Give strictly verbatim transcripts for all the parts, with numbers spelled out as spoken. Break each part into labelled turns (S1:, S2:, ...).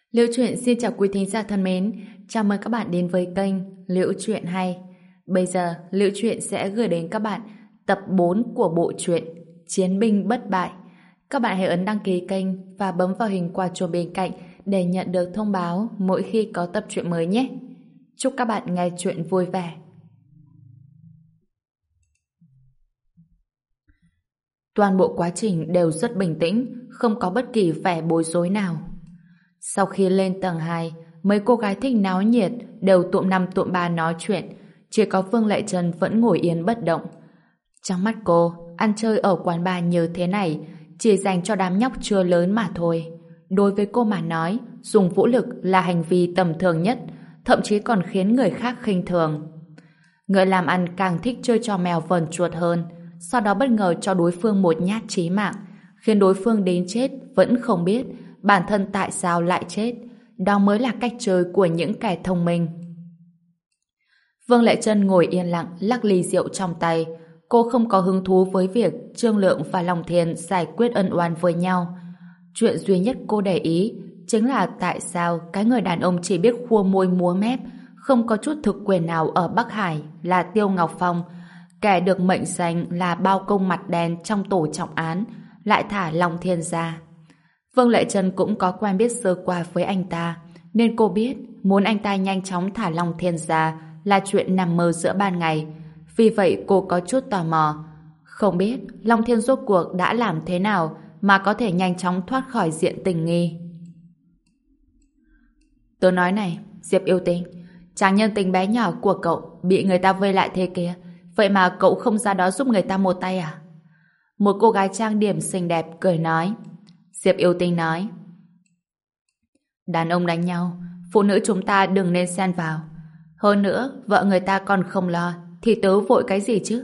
S1: Liễu Chuyện xin chào quý thính giả thân mến, chào mừng các bạn đến với kênh Liễu Chuyện Hay. Bây giờ, Liễu Chuyện sẽ gửi đến các bạn tập bốn của bộ truyện Chiến binh bất bại. Các bạn hãy ấn đăng ký kênh và bấm vào hình quả chuông bên cạnh để nhận được thông báo mỗi khi có tập truyện mới nhé. Chúc các bạn nghe truyện vui vẻ. Toàn bộ quá trình đều rất bình tĩnh, không có bất kỳ vẻ bối rối nào. Sau khi lên tầng hai, mấy cô gái thích náo nhiệt đều tụm năm tụm ba nói chuyện, chỉ có Vương Lệ Trân vẫn ngồi yên bất động. Trong mắt cô, ăn chơi ở quán bar như thế này chỉ dành cho đám nhóc chưa lớn mà thôi. Đối với cô mà nói, dùng vũ lực là hành vi tầm thường nhất, thậm chí còn khiến người khác khinh thường. Người làm ăn càng thích chơi trò mèo vờn chuột hơn, sau đó bất ngờ cho đối phương một nhát chí mạng, khiến đối phương đến chết vẫn không biết bản thân tại sao lại chết. Đó mới là cách chơi của những kẻ thông minh. Vương Lệ Trân ngồi yên lặng lắc ly rượu trong tay. Cô không có hứng thú với việc Trương Lượng và Long Thiên giải quyết ân oán với nhau. Chuyện duy nhất cô để ý chính là tại sao cái người đàn ông chỉ biết khua môi múa mép, không có chút thực quyền nào ở Bắc Hải là Tiêu Ngọc Phong, kẻ được mệnh danh là bao công mặt đen trong tổ trọng án, lại thả Long Thiên ra. Vương Lệ Trân cũng có quen biết sơ qua với anh ta, nên cô biết muốn anh ta nhanh chóng thả Long Thiên ra là chuyện nằm mơ giữa ban ngày. Vì vậy cô có chút tò mò. Không biết Long Thiên rốt cuộc đã làm thế nào mà có thể nhanh chóng thoát khỏi diện tình nghi. Tớ nói này, Diệp yêu tinh, chàng nhân tình bé nhỏ của cậu bị người ta vây lại thế kia, vậy mà cậu không ra đó giúp người ta một tay à? Một cô gái trang điểm xinh đẹp cười nói. Diệp yêu tinh nói, đàn ông đánh nhau, phụ nữ chúng ta đừng nên xen vào. Hơn nữa, vợ người ta còn không lo, thì tớ vội cái gì chứ?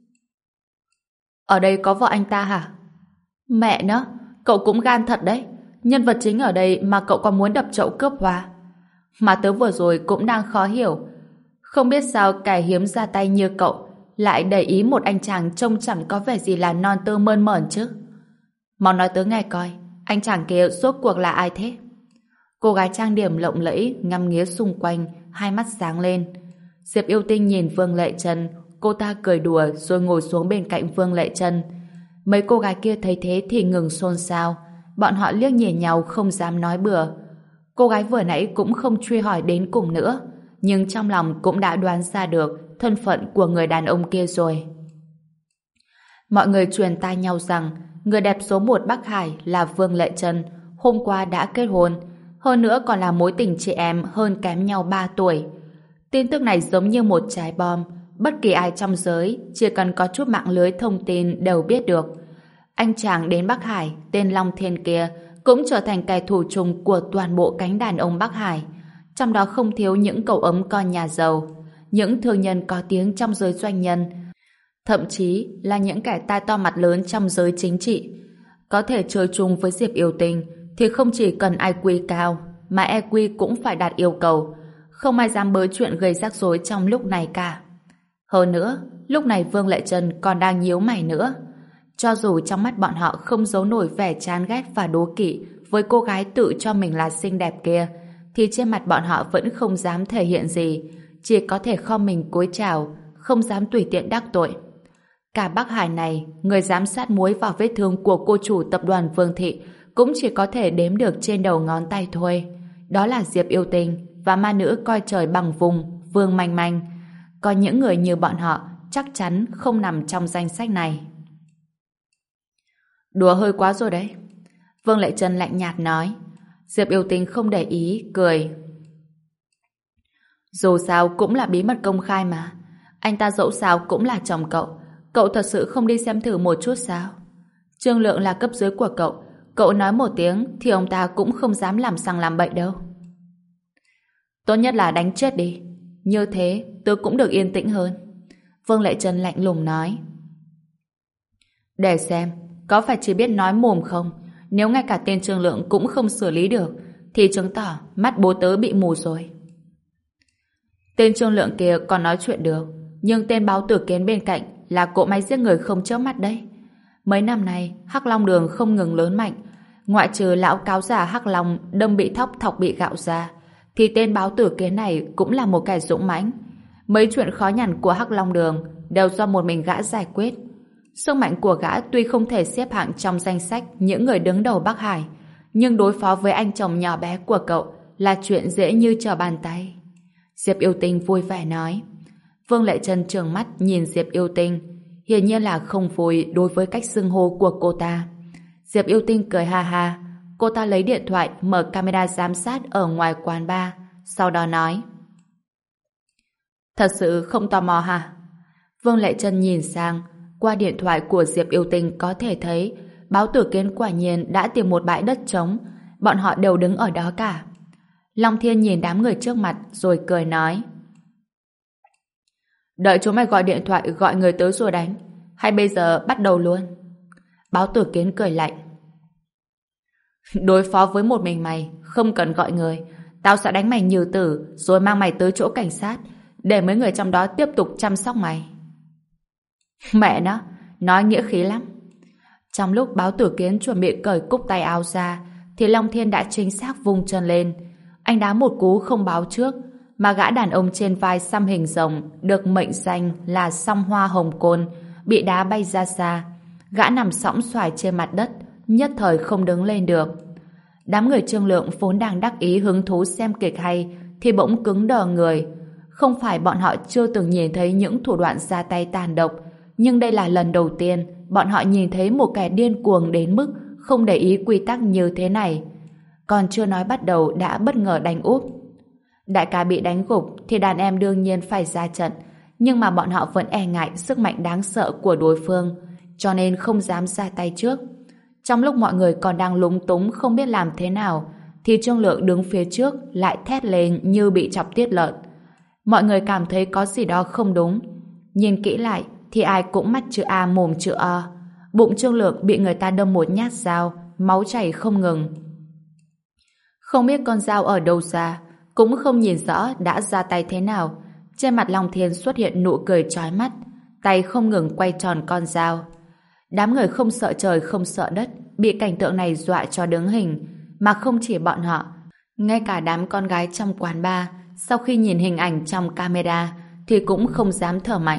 S1: Ở đây có vợ anh ta hả? Mẹ nó, cậu cũng gan thật đấy. Nhân vật chính ở đây mà cậu còn muốn đập chậu cướp hoa. Mà tớ vừa rồi cũng đang khó hiểu. Không biết sao kẻ hiếm ra tay như cậu lại để ý một anh chàng trông chẳng có vẻ gì là non tơ mơn mởn chứ. Mau nói tớ nghe coi, anh chàng kia rốt cuộc là ai thế? Cô gái trang điểm lộng lẫy ngắm nghía xung quanh, hai mắt sáng lên. Diệp yêu tinh nhìn Vương Lệ Trân, cô ta cười đùa rồi ngồi xuống bên cạnh Vương Lệ Trân. Mấy cô gái kia thấy thế thì ngừng xôn xao, bọn họ liếc nhìn nhau không dám nói bừa. Cô gái vừa nãy cũng không truy hỏi đến cùng nữa, nhưng trong lòng cũng đã đoán ra được thân phận của người đàn ông kia rồi. Mọi người truyền tai nhau rằng người đẹp số một Bắc Hải là Vương Lệ Trân, hôm qua đã kết hôn, hơn nữa còn là mối tình chị em hơn kém nhau ba tuổi. Tin tức này giống như một trái bom, bất kỳ ai trong giới chỉ cần có chút mạng lưới thông tin đều biết được. Anh chàng đến Bắc Hải tên Long Thiên kia cũng trở thành kẻ thù chung của toàn bộ cánh đàn ông Bắc Hải, trong đó không thiếu những cậu ấm con nhà giàu, những thương nhân có tiếng trong giới doanh nhân, thậm chí là những kẻ tai to mặt lớn trong giới chính trị. Có thể chơi chung với Diệp yêu tinh thì không chỉ cần i kiu cao mà e quy cũng phải đạt yêu cầu. Không ai dám bới chuyện gây rắc rối trong lúc này cả. Hơn nữa, lúc này Vương Lệ Trân còn đang nhíu mày nữa. Cho dù trong mắt bọn họ không giấu nổi vẻ chán ghét và đố kỵ với cô gái tự cho mình là xinh đẹp kia, thì trên mặt bọn họ vẫn không dám thể hiện gì, chỉ có thể khom mình cúi chào, không dám tùy tiện đắc tội. Cả Bắc Hải này, người dám sát muối vào vết thương của cô chủ tập đoàn Vương Thị cũng chỉ có thể đếm được trên đầu ngón tay thôi. Đó là Diệp yêu tinh và ma nữ coi trời bằng vùng Vương Manh Manh. Còn những người như bọn họ chắc chắn không nằm trong danh sách này. Đùa hơi quá rồi đấy. Vương Lệ Trân lạnh nhạt nói. Diệp yêu tinh không để ý, cười. Dù sao cũng là bí mật công khai mà. Anh ta dẫu sao cũng là chồng cậu. Cậu thật sự không đi xem thử một chút sao? Trương Lượng là cấp dưới của cậu. Cậu nói một tiếng thì ông ta cũng không dám làm sằng làm bậy đâu. Tốt nhất là đánh chết đi. Như thế tôi cũng được yên tĩnh hơn. Vương Lệ Trân lạnh lùng nói. Để xem, có phải chỉ biết nói mồm không? Nếu ngay cả tên Trương Lượng cũng không xử lý được thì chứng tỏ mắt bố tớ bị mù rồi. Tên Trương Lượng kia còn nói chuyện được, nhưng tên báo tử kiến bên cạnh là cỗ máy giết người không chớp mắt đấy. Mấy năm nay Hắc Long Đường không ngừng lớn mạnh, Ngoại trừ lão cáo già Hắc Long đâm bị thóc thọc bị gạo ra, thì tên báo tử kiến này cũng là một kẻ dũng mãnh. Mấy chuyện khó nhằn của Hắc Long Đường đều do một mình gã giải quyết. Sức mạnh của gã tuy không thể xếp hạng trong danh sách những người đứng đầu Bắc Hải, nhưng đối phó với anh chồng nhỏ bé của cậu là chuyện dễ như trở bàn tay. Diệp Yêu Tinh vui vẻ nói. Vương Lệ Trân trừng mắt nhìn Diệp Yêu Tinh, hiển nhiên là không vui đối với cách xưng hô của cô ta. Diệp Yêu Tinh cười ha ha, cô ta lấy điện thoại mở camera giám sát ở ngoài quán bar, sau đó nói: Thật sự không tò mò hả? Vương Lệ Trân nhìn sang, qua điện thoại của Diệp Yêu Tinh có thể thấy báo tử kiến quả nhiên đã tìm một bãi đất trống, bọn họ đều đứng ở đó cả. Long Thiên nhìn đám người trước mặt rồi cười nói: Đợi chúng mày gọi điện thoại gọi người tới rồi đánh, hay bây giờ bắt đầu luôn? Báo tử kiến cười lạnh: Đối phó với một mình mày không cần gọi người, tao sẽ đánh mày như tử rồi mang mày tới chỗ cảnh sát để mấy người trong đó tiếp tục chăm sóc mày. Mẹ nó, nói nghĩa khí lắm. Trong lúc báo tử kiến chuẩn bị cởi cúc tay áo ra thì Long Thiên đã chính xác vung chân lên. Anh đá một cú không báo trước, mà gã đàn ông trên vai xăm hình rồng được mệnh danh là Song Hoa Hồng Côn bị đá bay ra xa. Gã nằm sõng xoài trên mặt đất, nhất thời không đứng lên được. Đám người Trương Lượng vốn đang đắc ý hứng thú xem kịch hay thì bỗng cứng đờ người. Không phải bọn họ chưa từng nhìn thấy những thủ đoạn ra tay tàn độc, nhưng đây là lần đầu tiên bọn họ nhìn thấy một kẻ điên cuồng đến mức không để ý quy tắc như thế này. Còn chưa nói bắt đầu đã bất ngờ đánh úp. Đại ca bị đánh gục thì đàn em đương nhiên phải ra trận, nhưng mà bọn họ vẫn e ngại sức mạnh đáng sợ của đối phương, cho nên không dám ra tay trước. Trong lúc mọi người còn đang lúng túng không biết làm thế nào, thì Trương Lượng đứng phía trước lại thét lên như bị chọc tiết lợn. Mọi người cảm thấy có gì đó không đúng. Nhìn kỹ lại thì ai cũng mắt chữ A mồm chữ O. Bụng Trương Lượng bị người ta đâm một nhát dao, máu chảy không ngừng. Không biết con dao ở đâu ra, cũng không nhìn rõ đã ra tay thế nào. Trên mặt Long Thiên xuất hiện nụ cười chói mắt, tay không ngừng quay tròn con dao. Đám người không sợ trời không sợ đất, bị cảnh tượng này dọa cho đứng hình. Mà không chỉ bọn họ, ngay cả đám con gái trong quán bar sau khi nhìn hình ảnh trong camera thì cũng không dám thở mạnh.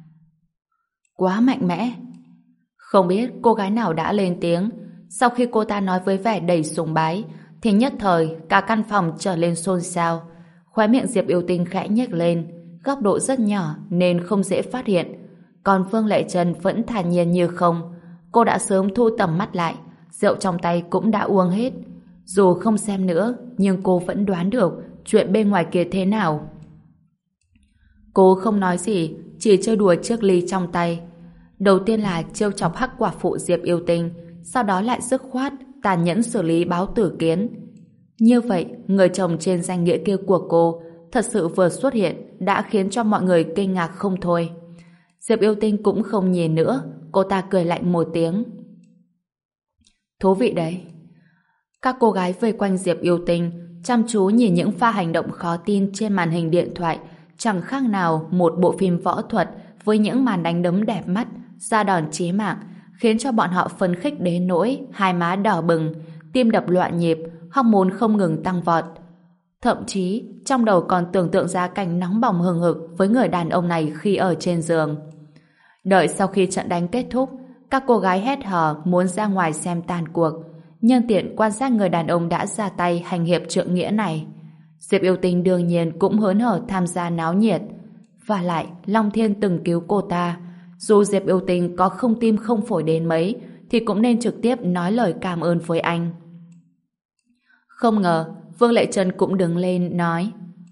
S1: Quá mạnh mẽ. Không biết cô gái nào đã lên tiếng. Sau khi cô ta nói với vẻ đầy sùng bái thì nhất thời cả căn phòng trở lên xôn xao. Khóe miệng Diệp Yêu Tinh khẽ nhếch lên, góc độ rất nhỏ nên không dễ phát hiện. Còn Phương Lệ Trân vẫn thản nhiên như không. Cô đã sớm thu tầm mắt lại, rượu trong tay cũng đã uống hết. Dù không xem nữa, nhưng cô vẫn đoán được chuyện bên ngoài kia thế nào. Cô không nói gì, chỉ chơi đùa chiếc ly trong tay. Đầu tiên là trêu chọc hắc quả phụ Diệp Yêu Tinh, sau đó lại dứt khoát tàn nhẫn xử lý báo tử kiến. Như vậy, người chồng trên danh nghĩa kia của cô thật sự vừa xuất hiện đã khiến cho mọi người kinh ngạc không thôi. Diệp Yêu Tinh cũng không nhìn nữa, cô ta cười lạnh một tiếng. Thú vị đấy. Các cô gái vây quanh Diệp Yêu Tinh chăm chú nhìn những pha hành động khó tin trên màn hình điện thoại, chẳng khác nào một bộ phim võ thuật với những màn đánh đấm đẹp mắt, ra đòn chí mạng, khiến cho bọn họ phấn khích đến nỗi hai má đỏ bừng, tim đập loạn nhịp, hormone không ngừng tăng vọt. Thậm chí trong đầu còn tưởng tượng ra cảnh nóng bỏng hừng hực với người đàn ông này khi ở trên giường. Đợi sau khi trận đánh kết thúc, các cô gái hét hò muốn ra ngoài xem tàn cuộc, nhân tiện quan sát người đàn ông đã ra tay hành hiệp trượng nghĩa này. Diệp Yêu Tinh đương nhiên cũng hớn hở tham gia náo nhiệt. Và lại, Long Thiên từng cứu cô ta. Dù Diệp Yêu Tinh có không tim không phổi đến mấy, thì cũng nên trực tiếp nói lời cảm ơn với anh. Không ngờ, Vương Lệ Trân cũng đứng lên nói: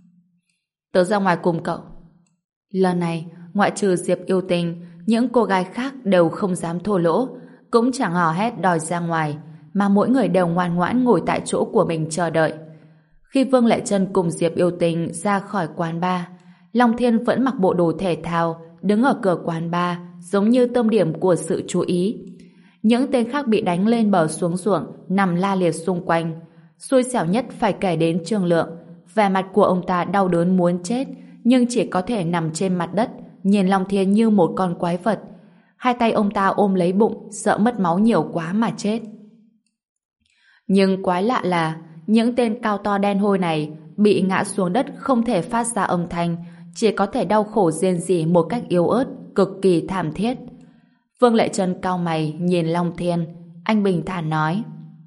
S1: Tớ ra ngoài cùng cậu. Lần này, ngoại trừ Diệp Yêu Tinh, những cô gái khác đều không dám thô lỗ, cũng chẳng hò hét đòi ra ngoài, mà mỗi người đều ngoan ngoãn ngồi tại chỗ của mình chờ đợi. Khi Vương Lệ Trân cùng Diệp Yêu Tinh ra khỏi quán bar, Long Thiên vẫn mặc bộ đồ thể thao, đứng ở cửa quán bar, giống như tâm điểm của sự chú ý. Những tên khác bị đánh lên bờ xuống ruộng, nằm la liệt xung quanh. Xui xẻo nhất phải kể đến Trương Lượng. Vẻ mặt của ông ta đau đớn muốn chết, nhưng chỉ có thể nằm trên mặt đất, nhìn Long Thiên như một con quái vật. Hai tay ông ta ôm lấy bụng, sợ mất máu nhiều quá mà chết. Nhưng quái lạ là những tên cao to đen hôi này bị ngã xuống đất không thể phát ra âm thanh, chỉ có thể đau khổ rên rỉ một cách yếu ớt, cực kỳ thảm thiết. Vương Lệ Trân cau mày nhìn Long Thiên, anh bình thản nói: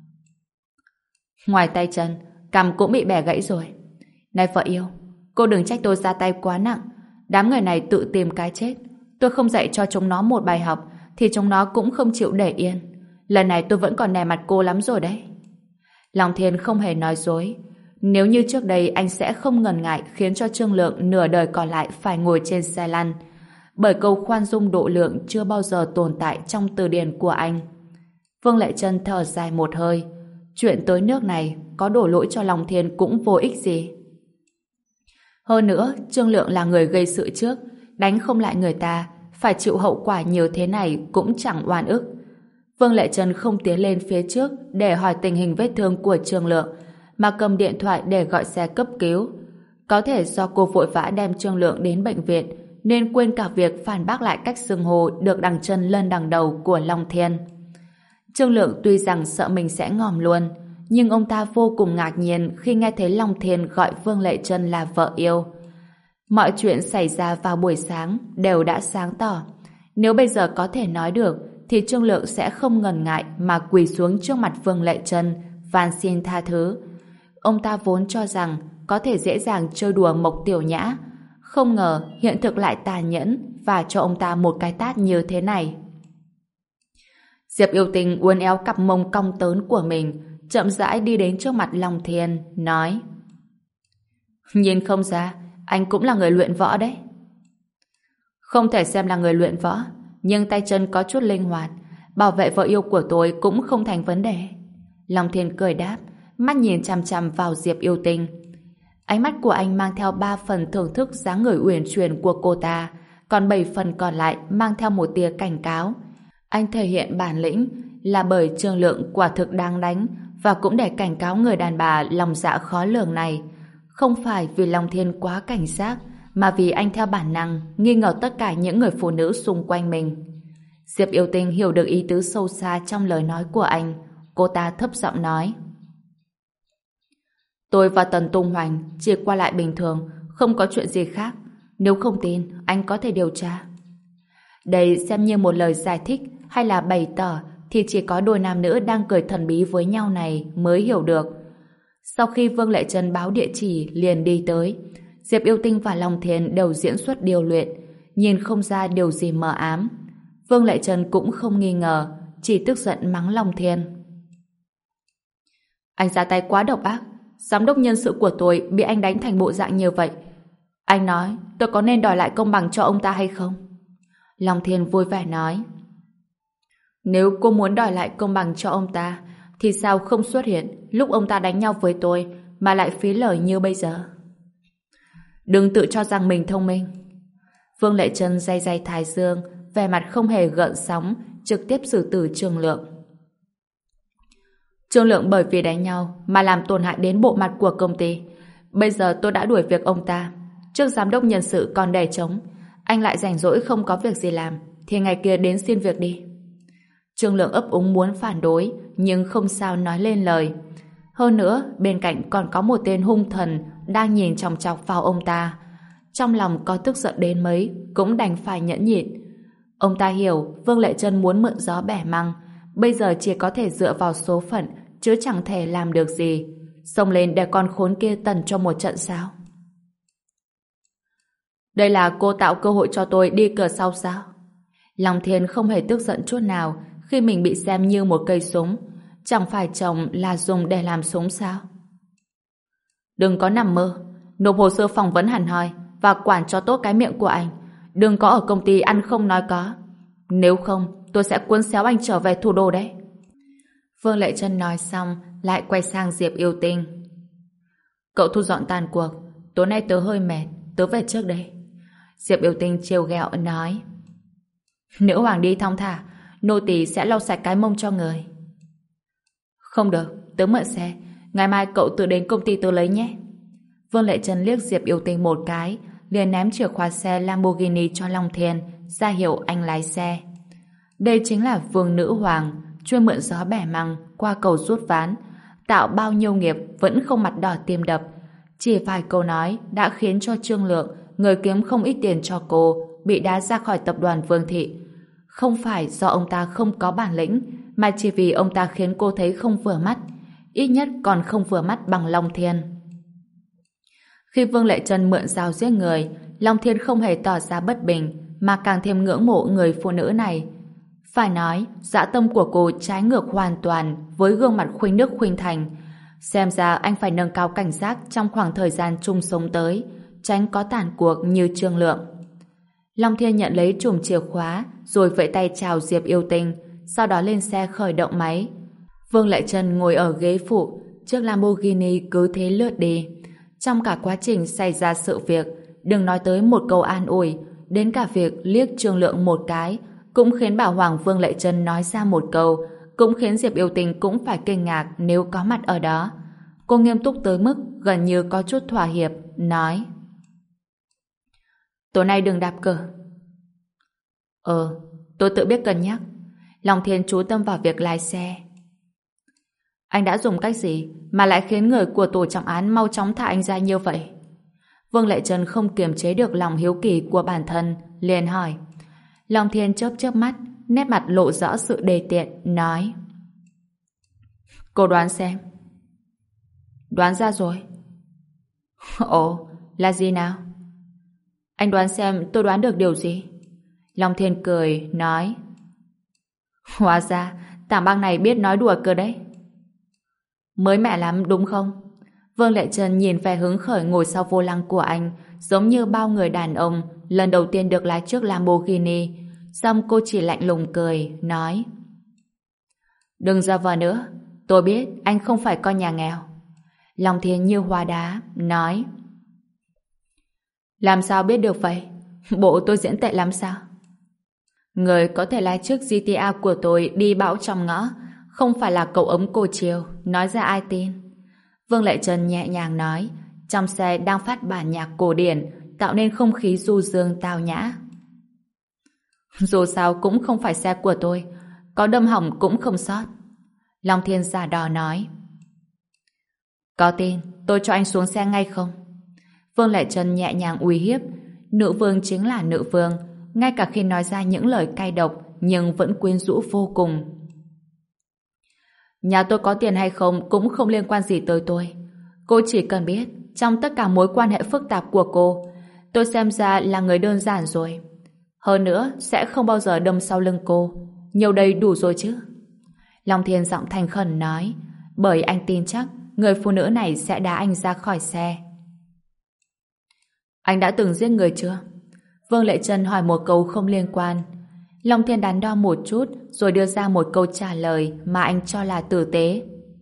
S1: ngoài tay chân, cằm cũng bị bẻ gãy rồi. Này vợ yêu, cô đừng trách tôi ra tay quá nặng. Đám người này tự tìm cái chết. Tôi không dạy cho chúng nó một bài học thì chúng nó cũng không chịu để yên. Lần này tôi vẫn còn nề mặt cô lắm rồi đấy. Long Thiên không hề nói dối. Nếu như trước đây anh sẽ không ngần ngại khiến cho Trương Lượng nửa đời còn lại phải ngồi trên xe lăn. Bởi câu khoan dung độ lượng chưa bao giờ tồn tại trong từ điển của anh. Vương Lệ Trân thở dài một hơi. Chuyện tới nước này có đổ lỗi cho Long Thiên cũng vô ích gì. Hơn nữa, Trương Lượng là người gây sự trước, đánh không lại người ta, phải chịu hậu quả nhiều thế này cũng chẳng oan ức. Vương Lệ Trân không tiến lên phía trước để hỏi tình hình vết thương của Trương Lượng, mà cầm điện thoại để gọi xe cấp cứu. Có thể do cô vội vã đem Trương Lượng đến bệnh viện, nên quên cả việc phản bác lại cách xưng hô được đằng chân lên đằng đầu của Long Thiên. Trương Lượng tuy rằng sợ mình sẽ ngòm luôn, nhưng ông ta vô cùng ngạc nhiên khi nghe thấy Long Thiên gọi Vương Lệ Trân là vợ yêu. Mọi chuyện xảy ra vào buổi sáng đều đã sáng tỏ. Nếu bây giờ có thể nói được, thì Trương Lượng sẽ không ngần ngại mà quỳ xuống trước mặt Vương Lệ Trân van xin tha thứ. Ông ta vốn cho rằng có thể dễ dàng chơi đùa Mộc Tiểu Nhã, không ngờ hiện thực lại tàn nhẫn và cho ông ta một cái tát như thế này. Diệp Yêu Tinh uốn éo cặp mông cong tớn của mình, chậm rãi đi đến trước mặt Long Thiên, nói: nhìn không ra, anh cũng là người luyện võ đấy. Không thể xem là người luyện võ, nhưng tay chân có chút linh hoạt, bảo vệ vợ yêu của tôi cũng không thành vấn đề. Long Thiên cười đáp, mắt nhìn chằm chằm vào Diệp Yêu Tinh. Ánh mắt của anh mang theo ba phần thưởng thức dáng người uyển chuyển của cô ta, còn bảy phần còn lại mang theo một tia cảnh cáo. Anh thể hiện bản lĩnh là bởi Trương Lượng quả thực đáng đánh, và cũng để cảnh cáo người đàn bà lòng dạ khó lường này. Không phải vì Long Thiên quá cảnh giác, mà vì anh theo bản năng nghi ngờ tất cả những người phụ nữ xung quanh mình. Diệp Yêu Tinh hiểu được ý tứ sâu xa trong lời nói của anh. Cô ta thấp giọng nói: tôi và Tần Tung Hoành chỉ qua lại bình thường, không có chuyện gì khác. Nếu không tin, anh có thể điều tra. Đây xem như một lời giải thích hay là bày tỏ thì chỉ có đôi nam nữ đang cười thần bí với nhau này mới hiểu được. Sau khi Vương Lệ Trân báo địa chỉ liền đi tới, Diệp Yêu Tinh và Long Thiên đều diễn xuất điều luyện, nhìn không ra điều gì mờ ám. Vương Lệ Trân cũng không nghi ngờ, chỉ tức giận mắng Long Thiên: anh ra tay quá độc ác, giám đốc nhân sự của tôi bị anh đánh thành bộ dạng như vậy. Anh nói tôi có nên đòi lại công bằng cho ông ta hay không? Long Thiên vui vẻ nói: nếu cô muốn đòi lại công bằng cho ông ta thì sao không xuất hiện lúc ông ta đánh nhau với tôi mà lại phí lời như bây giờ? Đừng tự cho rằng mình thông minh. Vương Lệ Trân day day thái dương, vẻ mặt không hề gợn sóng, trực tiếp xử tử Trương Lượng. Trương Lượng bởi vì đánh nhau mà làm tổn hại đến bộ mặt của công ty. Bây giờ tôi đã đuổi việc ông ta. Trước giám đốc nhân sự còn đè trống, anh lại rảnh rỗi không có việc gì làm thì ngày kia đến xin việc đi. Trương Lượng ấp úng muốn phản đối, nhưng không sao nói lên lời. Hơn nữa, bên cạnh còn có một tên hung thần đang nhìn chòng chọc vào ông ta. Trong lòng có tức giận đến mấy, cũng đành phải nhẫn nhịn. Ông ta hiểu Vương Lệ Trân muốn mượn gió bẻ măng, bây giờ chỉ có thể dựa vào số phận, chứ chẳng thể làm được gì. Xông lên để con khốn kia tần cho một trận sao? Đây là cô tạo cơ hội cho tôi đi cửa sau sao? Long Thiên không hề tức giận chút nào khi mình bị xem như một cây súng. Chẳng phải chồng là dùng để làm súng sao? Đừng có nằm mơ. Nộp hồ sơ phỏng vấn hẳn hoi và quản cho tốt cái miệng của anh. Đừng có ở công ty ăn không nói có. Nếu không, tôi sẽ cuốn xéo anh trở về thủ đô đấy. Vương Lệ Trân nói xong lại quay sang Diệp Yêu Tinh. Cậu thu dọn tàn cuộc. Tối nay tớ hơi mệt, tớ về trước đây. Diệp Yêu Tinh trêu ghẹo nói: nữ hoàng đi thong thả, nô tỳ sẽ lau sạch cái mông cho người. Không được, tớ mượn xe, ngày mai cậu tự đến công ty tớ lấy nhé. Vương Lệ Trân liếc Diệp Yêu Tinh một cái, liền ném chìa khóa xe Lamborghini cho Long Thiên, ra hiệu anh lái xe. Đây chính là vương nữ hoàng, chuyên mượn gió bẻ măng qua cầu rút ván. tạo bao nhiêu nghiệp vẫn không mặt đỏ tim đập. Chỉ vài câu nói đã khiến cho Trương Lượng, người kiếm không ít tiền cho cô, bị đá ra khỏi tập đoàn Vương Thị. Không phải do ông ta không có bản lĩnh, mà chỉ vì ông ta khiến cô thấy không vừa mắt, ít nhất còn không vừa mắt bằng Long Thiên. Khi Vương Lệ Trân mượn dao giết người, Long Thiên không hề tỏ ra bất bình, mà càng thêm ngưỡng mộ người phụ nữ này. Phải nói, dã tâm của cô trái ngược hoàn toàn với gương mặt khuynh đức khuynh thành. Xem ra anh phải nâng cao cảnh giác trong khoảng thời gian chung sống tới, tránh có tàn cuộc như Trương Lượng. Long Thiên nhận lấy chùm chìa khóa, rồi vẫy tay chào Diệp Yêu Tinh, sau đó lên xe khởi động máy. Vương Lệ Trân ngồi ở ghế phụ, chiếc Lamborghini cứ thế lướt đi. Trong cả quá trình xảy ra sự việc, đừng nói tới một câu an ủi, đến cả việc liếc Trương Lượng một cái, cũng khiến bảo Hoàng Vương Lệ Trân nói ra một câu, cũng khiến Diệp Yêu Tinh cũng phải kinh ngạc nếu có mặt ở đó. Cô nghiêm túc tới mức gần như có chút thỏa hiệp, nói: tối nay đừng đạp cửa. Ờ, tôi tự biết cân nhắc. Long Thiên chú tâm vào việc lái xe. Anh đã dùng cách gì mà lại khiến người của tổ trọng án mau chóng thả anh ra như vậy? Vương Lệ Trân không kiềm chế được lòng hiếu kỳ của bản thân, liền hỏi. Long Thiên chớp chớp mắt, nét mặt lộ rõ sự đề tiện, nói: cô đoán xem. Đoán ra rồi. Ồ, là gì nào? Anh đoán xem tôi đoán được điều gì? Long Thiên cười, nói: hóa ra, tảng băng này biết nói đùa cơ đấy. Mới mẻ lắm đúng không? Vương Lệ Trân nhìn vẻ hứng khởi ngồi sau vô lăng của anh, giống như bao người đàn ông lần đầu tiên được lái chiếc Lamborghini. Xong cô chỉ lạnh lùng cười, nói: đừng giả vờ nữa, tôi biết anh không phải con nhà nghèo. Long Thiên như hóa đá, nói: làm sao biết được vậy? Bộ tôi diễn tệ lắm sao? Người có thể lái chiếc giê tê a của tôi đi bão trong ngõ, không phải là cậu ấm cô chiều, nói ra ai tin? Vương Lệ Trân nhẹ nhàng nói, trong xe đang phát bản nhạc cổ điển, tạo nên không khí du dương tao nhã. Dù sao cũng không phải xe của tôi, có đâm hỏng cũng không sót. Long Thiên giả đò nói: có tin tôi cho anh xuống xe ngay không? Vương Lệ Trân nhẹ nhàng uy hiếp. Nữ vương chính là nữ vương, ngay cả khi nói ra những lời cay độc nhưng vẫn quyến rũ vô cùng. Nhà tôi có tiền hay không cũng không liên quan gì tới tôi. Cô chỉ cần biết trong tất cả mối quan hệ phức tạp của cô, tôi xem ra là người đơn giản rồi. Hơn nữa sẽ không bao giờ đâm sau lưng cô. Nhiều đây đủ rồi chứ. Long Thiên giọng thành khẩn nói, bởi anh tin chắc người phụ nữ này sẽ đá anh ra khỏi xe. Anh đã từng giết người chưa? Vương Lệ Trân hỏi một câu không liên quan. Long Thiên đắn đo một chút rồi đưa ra một câu trả lời mà anh cho là tử tế.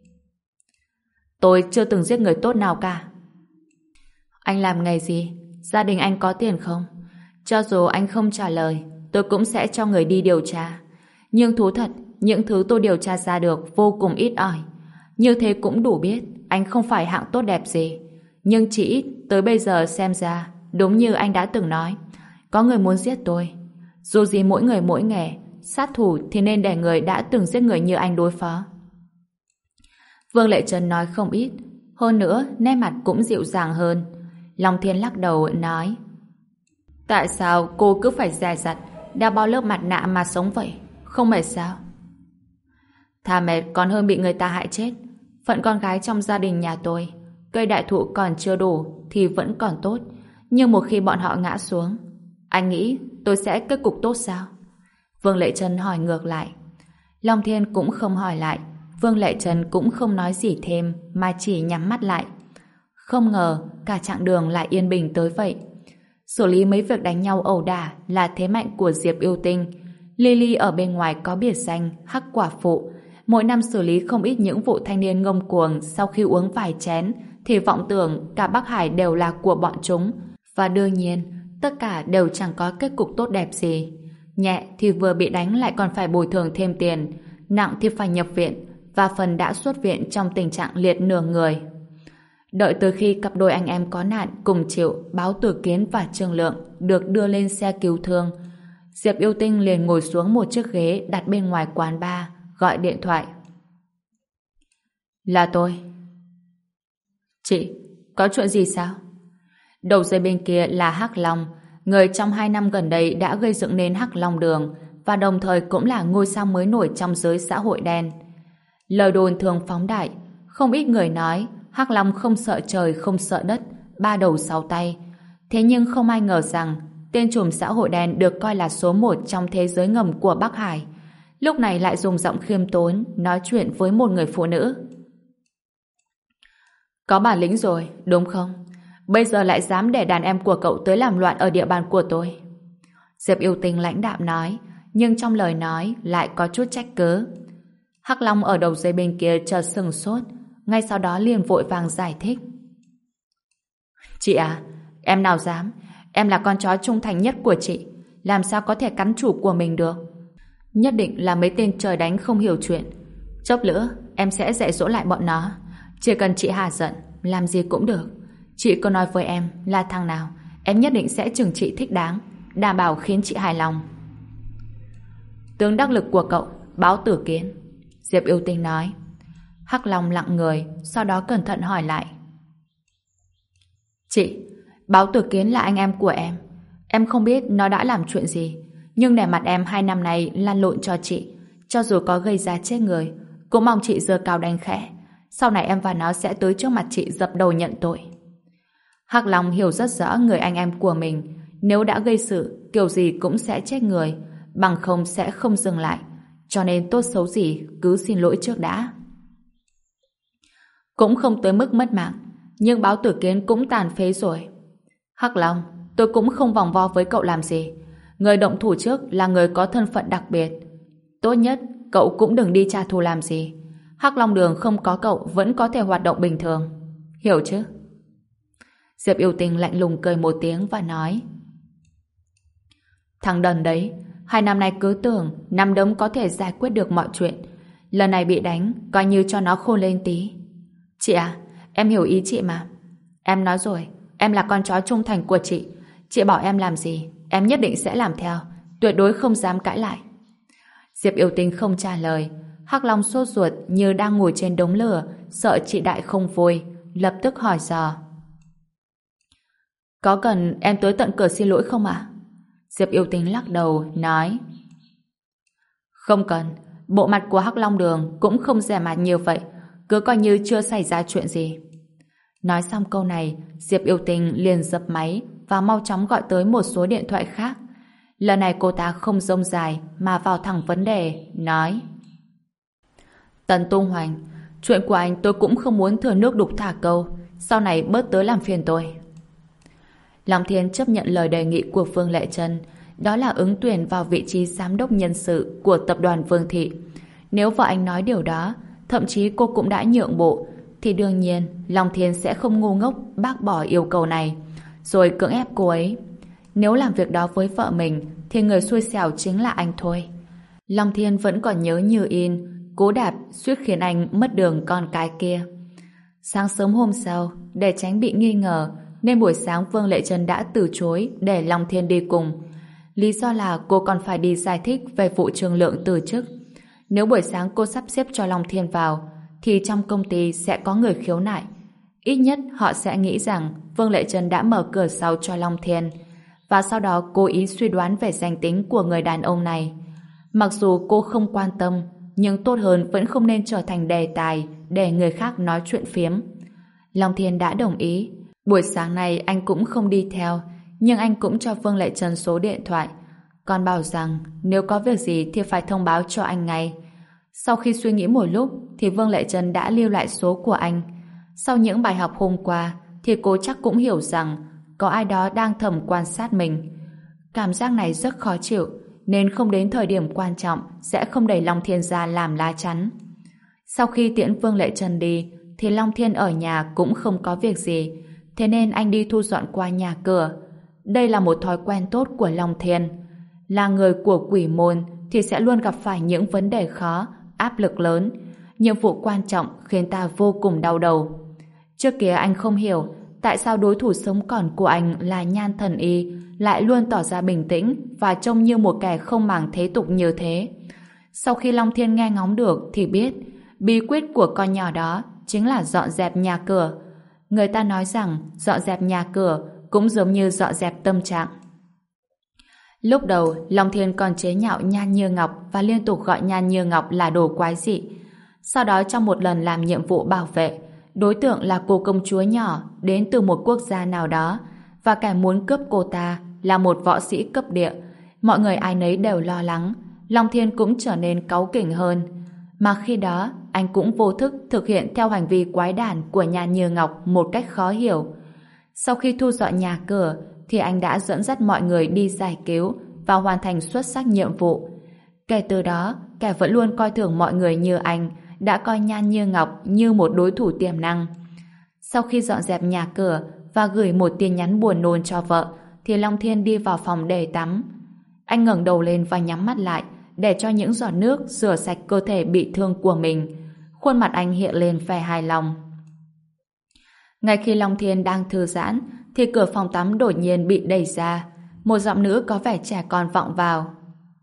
S1: Tôi chưa từng giết người tốt nào cả. Anh làm nghề gì? Gia đình anh có tiền không? Cho dù anh không trả lời, tôi cũng sẽ cho người đi điều tra. Nhưng thú thật, những thứ tôi điều tra ra được vô cùng ít ỏi. Như thế cũng đủ biết anh không phải hạng tốt đẹp gì. Nhưng chỉ ít tới bây giờ xem ra, đúng như anh đã từng nói, có người muốn giết tôi. Dù gì mỗi người mỗi nghề, sát thủ thì nên để người đã từng giết người như anh đối phó. Vương Lệ Trân nói không ít, hơn nữa nét mặt cũng dịu dàng hơn. Long Thiên lắc đầu nói, tại sao cô cứ phải dè dặt đeo bao lớp mặt nạ mà sống vậy? Không mệt sao? Thà mệt còn hơn bị người ta hại chết. Phận con gái trong gia đình nhà tôi, cây đại thụ còn chưa đủ thì vẫn còn tốt, nhưng một khi bọn họ ngã xuống, anh nghĩ tôi sẽ kết cục tốt sao? Vương Lệ Trân hỏi ngược lại. Long Thiên cũng không hỏi lại, Vương Lệ Trân cũng không nói gì thêm mà chỉ nhắm mắt lại. Không ngờ cả chặng đường lại yên bình tới vậy. Xử lý mấy việc đánh nhau ẩu đả là thế mạnh của Diệp Yêu Tinh. Lily ở bên ngoài có biệt danh Hắc Quả Phụ, mỗi năm xử lý không ít những vụ thanh niên ngông cuồng sau khi uống vài chén thì vọng tưởng cả Bắc Hải đều là của bọn chúng. Và đương nhiên, tất cả đều chẳng có kết cục tốt đẹp gì. Nhẹ thì vừa bị đánh lại còn phải bồi thường thêm tiền, nặng thì phải nhập viện, và phần đã xuất viện trong tình trạng liệt nửa người. Đợi tới khi cặp đôi anh em có nạn cùng chịu, Báo Tử Kiến và Trương Lượng được đưa lên xe cứu thương, Diệp Yêu Tinh liền ngồi xuống một chiếc ghế đặt bên ngoài quán bar, gọi điện thoại. Là tôi. Chị, có chuyện gì sao? Đầu dây bên kia là Hắc Long, người trong hai năm gần đây đã gây dựng nên Hắc Long Đường và đồng thời cũng là ngôi sao mới nổi trong giới xã hội đen. Lời đồn thường phóng đại, không ít người nói Hắc Long không sợ trời không sợ đất, ba đầu sáu tay. Thế nhưng không ai ngờ rằng tên trùm xã hội đen được coi là số một trong thế giới ngầm của Bắc Hải lúc này lại dùng giọng khiêm tốn nói chuyện với một người phụ nữ. Có bản lĩnh rồi, đúng không? Bây giờ lại dám để đàn em của cậu tới làm loạn ở địa bàn của tôi. Diệp Yêu Tinh lãnh đạm nói, nhưng trong lời nói lại có chút trách cứ. Hắc Long ở đầu dây bên kia chợt sừng sốt, ngay sau đó liền vội vàng giải thích. Chị à, em nào dám, em là con chó trung thành nhất của chị, làm sao có thể cắn chủ của mình được? Nhất định là mấy tên trời đánh không hiểu chuyện. Chốc nữa, em sẽ dạy dỗ lại bọn nó. Chỉ cần chị hạ giận, làm gì cũng được. Chị có nói với em là thằng nào, em nhất định sẽ trừng trị thích đáng, đảm bảo khiến chị hài lòng. Tướng đắc lực của cậu, Báo Tử Kiến. Diệp Yêu Tinh nói. Hắc Long lặng người, sau đó cẩn thận hỏi lại. Chị, Báo Tử Kiến là anh em của em. Em không biết nó đã làm chuyện gì, nhưng để mặt em hai năm nay lăn lộn cho chị, cho dù có gây ra chết người, cũng mong chị giơ cao đánh khẽ. Sau này em và nó sẽ tới trước mặt chị dập đầu nhận tội. Hắc Long hiểu rất rõ người anh em của mình, nếu đã gây sự, kiểu gì cũng sẽ chết người, bằng không sẽ không dừng lại. Cho nên tốt xấu gì cứ xin lỗi trước đã. Cũng không tới mức mất mạng, nhưng Báo Tử Kiến cũng tàn phế rồi. Hắc Long, tôi cũng không vòng vo với cậu làm gì. Người động thủ trước là người có thân phận đặc biệt. Tốt nhất cậu cũng đừng đi trả thù làm gì. Hắc Long Đường không có cậu vẫn có thể hoạt động bình thường. Hiểu chứ? Diệp Yêu Tinh lạnh lùng cười một tiếng và nói. Thằng đần đấy, hai năm nay cứ tưởng nắm đấm có thể giải quyết được mọi chuyện. Lần này bị đánh, coi như cho nó khôn lên tí. Chị à, em hiểu ý chị mà. Em nói rồi, em là con chó trung thành của chị. Chị bảo em làm gì, em nhất định sẽ làm theo, tuyệt đối không dám cãi lại. Diệp Yêu Tinh không trả lời. Hắc Long sốt ruột như đang ngồi trên đống lửa, sợ chị Đại không vui, lập tức hỏi dò. Có cần em tới tận cửa xin lỗi không ạ? Diệp Yêu Tinh lắc đầu, nói. Không cần, bộ mặt của Hắc Long Đường cũng không dè mặt nhiều vậy, cứ coi như chưa xảy ra chuyện gì. Nói xong câu này, Diệp Yêu Tinh liền dập máy và mau chóng gọi tới một số điện thoại khác. Lần này cô ta không rông dài mà vào thẳng vấn đề, nói. Tần Tung Hoành, chuyện của anh tôi cũng không muốn thừa nước đục thả câu, sau này bớt tới làm phiền tôi. Long Thiên chấp nhận lời đề nghị của Vương Lệ Trân, đó là ứng tuyển vào vị trí giám đốc nhân sự của tập đoàn Vương Thị. Nếu vợ anh nói điều đó, thậm chí cô cũng đã nhượng bộ, thì đương nhiên Long Thiên sẽ không ngu ngốc bác bỏ yêu cầu này, rồi cưỡng ép cô ấy. Nếu làm việc đó với vợ mình, thì người xui xẻo chính là anh thôi. Long Thiên vẫn còn nhớ như in, Cố Đạp suýt khiến anh mất đường con cái kia. Sáng sớm hôm sau, để tránh bị nghi ngờ, nên buổi sáng Vương Lệ Trân đã từ chối để Long Thiên đi cùng. Lý do là cô còn phải đi giải thích về vụ Trương Lượng từ chức. Nếu buổi sáng cô sắp xếp cho Long Thiên vào, thì trong công ty sẽ có người khiếu nại. Ít nhất họ sẽ nghĩ rằng Vương Lệ Trân đã mở cửa sau cho Long Thiên, và sau đó cố ý suy đoán về danh tính của người đàn ông này. Mặc dù cô không quan tâm, nhưng tốt hơn vẫn không nên trở thành đề tài để người khác nói chuyện phiếm. Long Thiên đã đồng ý. Buổi sáng này anh cũng không đi theo, nhưng anh cũng cho Vương Lệ Trân số điện thoại, còn bảo rằng nếu có việc gì thì phải thông báo cho anh ngay. Sau khi suy nghĩ một lúc thì Vương Lệ Trân đã lưu lại số của anh. Sau những bài học hôm qua thì cô chắc cũng hiểu rằng có ai đó đang thầm quan sát mình. Cảm giác này rất khó chịu, nên không đến thời điểm quan trọng sẽ không đẩy Long Thiên ra làm lá chắn. Sau khi tiễn Vương Lệ Trân đi thì Long Thiên ở nhà cũng không có việc gì, thế nên anh đi thu dọn qua nhà cửa. Đây là một thói quen tốt của Long Thiên. Là người của quỷ môn thì sẽ luôn gặp phải những vấn đề khó, áp lực lớn, nhiệm vụ quan trọng khiến ta vô cùng đau đầu. Trước kia anh không hiểu tại sao đối thủ sống còn của anh là Nhan Thần Y lại luôn tỏ ra bình tĩnh và trông như một kẻ không màng thế tục như thế. Sau khi Long Thiên nghe ngóng được thì biết bí quyết của con nhỏ đó chính là dọn dẹp nhà cửa. Người ta nói rằng dọn dẹp nhà cửa cũng giống như dọn dẹp tâm trạng. Lúc đầu, Long Thiên còn chế nhạo Nhan Như Ngọc và liên tục gọi Nhan Như Ngọc là đồ quái dị. Sau đó trong một lần làm nhiệm vụ bảo vệ, đối tượng là cô công chúa nhỏ đến từ một quốc gia nào đó, và kẻ muốn cướp cô ta là một võ sĩ cấp địa. Mọi người ai nấy đều lo lắng, Long Thiên cũng trở nên cáu kỉnh hơn. Mà khi đó, anh cũng vô thức thực hiện theo hành vi quái đản của Nhan Như Ngọc một cách khó hiểu. Sau khi thu dọn nhà cửa, thì anh đã dẫn dắt mọi người đi giải cứu và hoàn thành xuất sắc nhiệm vụ. Kể từ đó, kẻ vẫn luôn coi thường mọi người như anh đã coi Nhan Như Ngọc như một đối thủ tiềm năng. Sau khi dọn dẹp nhà cửa và gửi một tin nhắn buồn nôn cho vợ, thì Long Thiên đi vào phòng để tắm. Anh ngẩng đầu lên và nhắm mắt lại để cho những giọt nước rửa sạch cơ thể bị thương của mình. Khuôn mặt anh hiện lên vẻ hài lòng. Ngay khi Long Thiên đang thư giãn, thì cửa phòng tắm đột nhiên bị đẩy ra. Một giọng nữ có vẻ trẻ con vọng vào.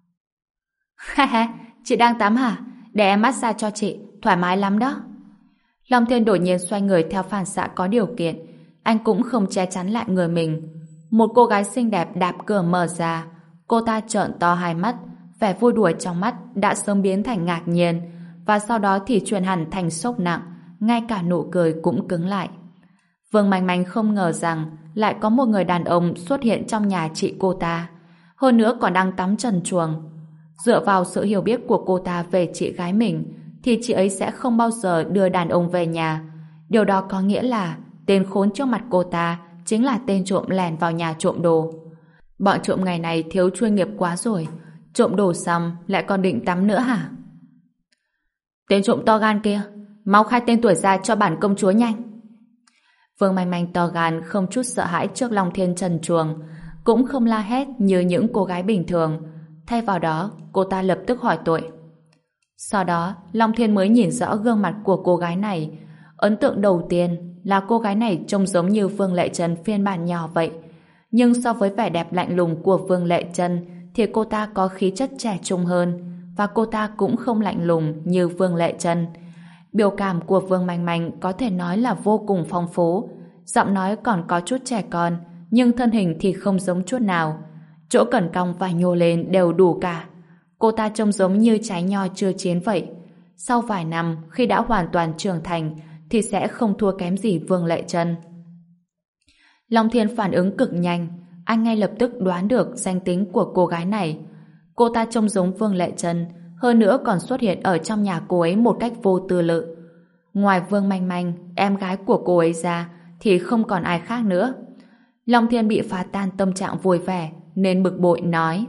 S1: Ha ha, chị đang tắm hả? Để em massage cho chị, thoải mái lắm đó. Long Thiên đột nhiên xoay người theo phản xạ có điều kiện. Anh cũng không che chắn lại người mình. Một cô gái xinh đẹp đạp cửa mở ra. Cô ta trợn to hai mắt, vẻ vui đùa trong mắt đã sớm biến thành ngạc nhiên, và sau đó thì chuyển hẳn thành sốc nặng, ngay cả nụ cười cũng cứng lại. Vương Manh Manh không ngờ rằng lại có một người đàn ông xuất hiện trong nhà chị cô ta, hơn nữa còn đang tắm trần truồng. Dựa vào sự hiểu biết của cô ta về chị gái mình, thì chị ấy sẽ không bao giờ đưa đàn ông về nhà. Điều đó có nghĩa là tên khốn trước mặt cô ta chính là tên trộm lẻn vào nhà trộm đồ. Bọn trộm ngày này thiếu chuyên nghiệp quá rồi, trộm đồ xong lại còn định tắm nữa hả? Tên trộm to gan kia, mau khai tên tuổi ra cho bản công chúa nhanh. Vương Manh Manh to gan không chút sợ hãi trước Long Thiên trần truồng, cũng không la hét như những cô gái bình thường. Thay vào đó, cô ta lập tức hỏi tội. Sau đó, Long Thiên mới nhìn rõ gương mặt của cô gái này. Ấn tượng đầu tiên là cô gái này trông giống như Vương Lệ Trân phiên bản nhỏ vậy. Nhưng so với vẻ đẹp lạnh lùng của Vương Lệ Trân thì cô ta có khí chất trẻ trung hơn, và cô ta cũng không lạnh lùng như Vương Lệ Trân. Biểu cảm của Vương Manh Manh có thể nói là vô cùng phong phú. Giọng nói còn có chút trẻ con, nhưng thân hình thì không giống chút nào. Chỗ cẩn cong và nhô lên đều đủ cả. Cô ta trông giống như trái nho chưa chín vậy. Sau vài năm, khi đã hoàn toàn trưởng thành, thì sẽ không thua kém gì Vương Lệ Trân. Long Thiên phản ứng cực nhanh. Anh ngay lập tức đoán được danh tính của cô gái này. Cô ta trông giống Vương Lệ Trân, hơn nữa còn xuất hiện ở trong nhà cô ấy một cách vô tư lự. Ngoài Vương Manh Manh, em gái của cô ấy ra, thì không còn ai khác nữa. Long Thiên bị phá tan tâm trạng vui vẻ, nên bực bội nói: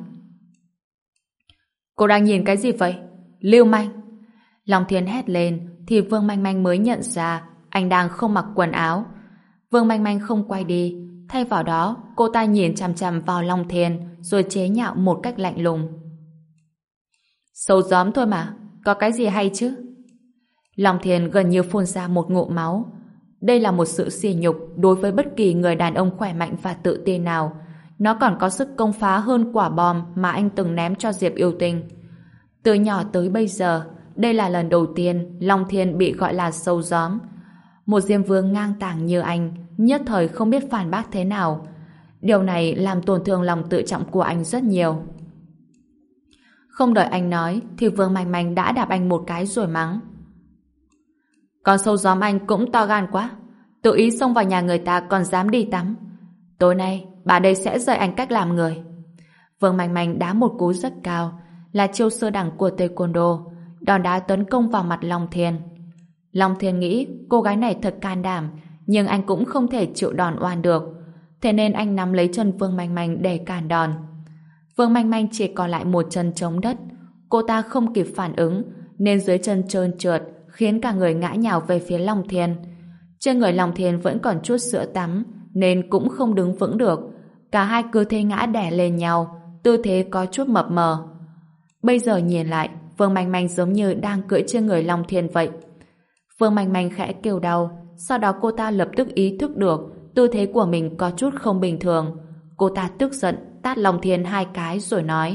S1: Cô đang nhìn cái gì vậy? Lưu manh! Long Thiên hét lên, thì Vương Manh Manh mới nhận ra anh đang không mặc quần áo. Vương Manh Manh không quay đi, thay vào đó cô ta nhìn chằm chằm vào Long Thiên rồi chế nhạo một cách lạnh lùng. Sâu gióm thôi mà, có cái gì hay chứ? Long Thiên gần như phun ra một ngụm máu. Đây là một sự sỉ nhục đối với bất kỳ người đàn ông khỏe mạnh và tự tin nào. Nó còn có sức công phá hơn quả bom mà anh từng ném cho Diệp Yêu Tinh. Từ nhỏ tới bây giờ, đây là lần đầu tiên Long Thiên bị gọi là sâu gióm. Một Diêm Vương ngang tàng như anh nhất thời không biết phản bác thế nào. Điều này làm tổn thương lòng tự trọng của anh rất nhiều. Không đợi anh nói thì Vương Manh Manh đã đạp anh một cái rồi mắng: Con sâu gióm anh cũng to gan quá, tự ý xông vào nhà người ta còn dám đi tắm. Tối nay bà đây sẽ dạy anh cách làm người. Vương Manh Manh đá một cú rất cao, là chiêu sơ đẳng của Taekwondo, đòn đá tấn công vào mặt Long Thiên. Long Thiên nghĩ cô gái này thật can đảm, nhưng anh cũng không thể chịu đòn oan được, thế nên anh nắm lấy chân Vương Manh Manh để cản đòn. Vương Manh Manh chỉ còn lại một chân chống đất. Cô ta không kịp phản ứng nên dưới chân trơn trượt, khiến cả người ngã nhào về phía Long Thiên. Trên người Long Thiên vẫn còn chút sữa tắm nên cũng không đứng vững được. Cả hai cứ thế ngã đè lên nhau, tư thế có chút mập mờ. Bây giờ nhìn lại, Vương Manh Manh giống như đang cưỡi trên người Long Thiên vậy. Vương Manh Manh khẽ kêu đau, sau đó cô ta lập tức ý thức được tư thế của mình có chút không bình thường. Cô ta tức giận tát Long Thiên hai cái rồi nói: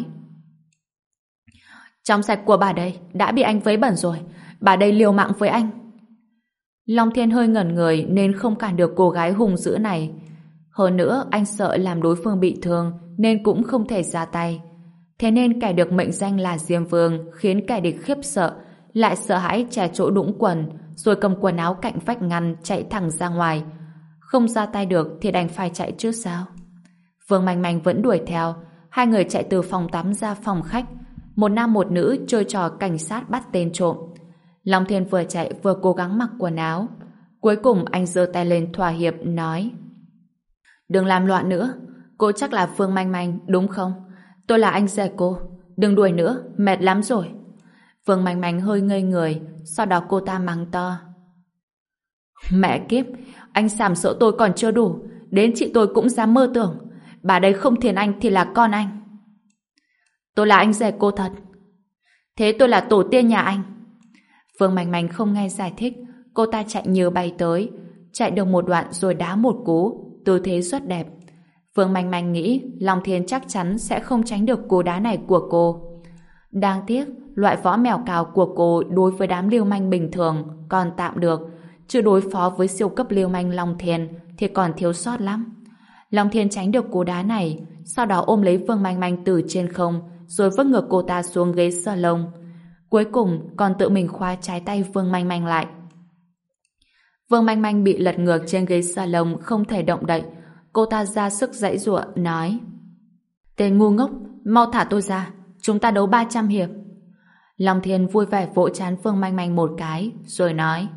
S1: Trong sạch của bà đây đã bị anh vấy bẩn rồi, bà đây liều mạng với anh. Long Thiên hơi ngẩn người nên không cản được cô gái hung dữ này. Hơn nữa, anh sợ làm đối phương bị thương nên cũng không thể ra tay. Thế nên kẻ được mệnh danh là Diêm Vương khiến kẻ địch khiếp sợ, lại sợ hãi che chỗ đũng quần, rồi cầm quần áo cạnh vách ngăn chạy thẳng ra ngoài. Không ra tay được thì đành phải chạy trước sao? Vương Manh Manh vẫn đuổi theo. Hai người chạy từ phòng tắm ra phòng khách. Một nam một nữ chơi trò cảnh sát bắt tên trộm. Long Thiên vừa chạy vừa cố gắng mặc quần áo. Cuối cùng anh giơ tay lên thỏa hiệp nói: đừng làm loạn nữa. Cô chắc là Vương Manh Manh đúng không? Tôi là anh rể cô. Đừng đuổi nữa, mệt lắm rồi. Vương Manh Manh hơi ngây người. Sau đó cô ta mắng to: mẹ kiếp, anh sàm sỡ tôi còn chưa đủ, đến chị tôi cũng dám mơ tưởng. Bà đây không thiền anh thì là con anh. Tôi là anh rể cô thật. Thế tôi là tổ tiên nhà anh. Vương Manh Manh không nghe giải thích. Cô ta chạy như bay tới, chạy được một đoạn rồi đá một cú, tư thế rất đẹp. Vương Manh Manh nghĩ Long Thiên chắc chắn sẽ không tránh được cú đá này của cô. Đáng tiếc, loại võ mèo cào của cô đối với đám lưu manh bình thường còn tạm được, chứ đối phó với siêu cấp lưu manh Long Thiên thì còn thiếu sót lắm. Long Thiên tránh được cú đá này, sau đó ôm lấy Vương Manh Manh từ trên không, rồi vứt ngược cô ta xuống ghế salon. Cuối cùng còn tự mình khóa trái tay Vương Manh Manh lại. Vương Manh Manh bị lật ngược trên ghế salon, không thể động đậy. Cô ta ra sức giãy giụa nói: tên ngu ngốc, mau thả tôi ra, chúng ta đấu ba trăm hiệp. Long Thiên vui vẻ vỗ trán Vương Manh Manh một cái, rồi nói: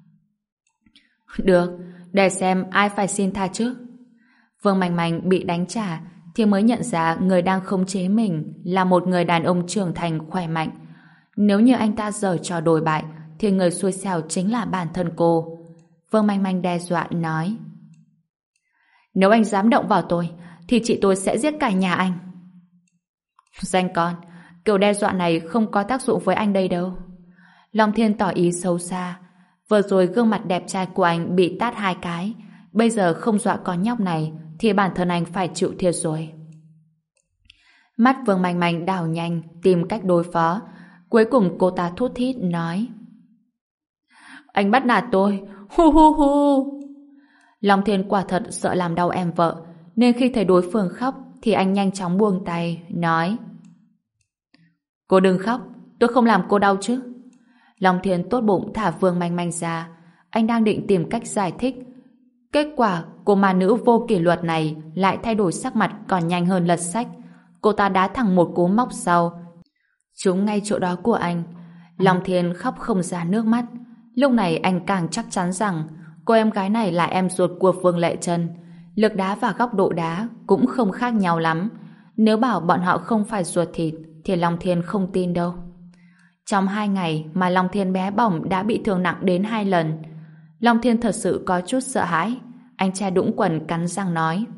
S1: được, để xem ai phải xin tha trước. Vương Manh Manh bị đánh trả thì mới nhận ra người đang khống chế mình là một người đàn ông trưởng thành khỏe mạnh. Nếu như anh ta giở trò đồi bại thì người xui xẻo chính là bản thân cô. Vương Manh Manh đe dọa nói: nếu anh dám động vào tôi thì chị tôi sẽ giết cả nhà anh. Danh con, kiểu đe dọa này không có tác dụng với anh đây đâu. Long Thiên tỏ ý xấu xa. Vừa rồi gương mặt đẹp trai của anh bị tát hai cái, bây giờ không dọa con nhóc này thì bản thân anh phải chịu thiệt rồi. Mắt Vương Manh Manh đảo nhanh tìm cách đối phó. Cuối cùng cô ta thút thít nói: anh bắt nạt tôi, hu hu hu. Long Thiên quả thật sợ làm đau em vợ, nên khi thấy đối phương khóc thì anh nhanh chóng buông tay, nói: cô đừng khóc, tôi không làm cô đau chứ. Long Thiên tốt bụng thả Vương Manh Manh ra. Anh đang định tìm cách giải thích. Kết quả cô ma nữ vô kỷ luật này lại thay đổi sắc mặt còn nhanh hơn lật sách. Cô ta đá thẳng một cú móc sau, trúng ngay chỗ đó của anh. Long Thiên khóc không ra nước mắt. Lúc này anh càng chắc chắn rằng cô em gái này là em ruột của Vương Lệ Trân. Lực đá và góc độ đá cũng không khác nhau lắm. Nếu bảo bọn họ không phải ruột thịt thì Long Thiên không tin đâu. Trong hai ngày mà Long Thiên bé bỏng đã bị thương nặng đến hai lần. Long Thiên thật sự có chút sợ hãi. Anh che đũng quần cắn răng nói: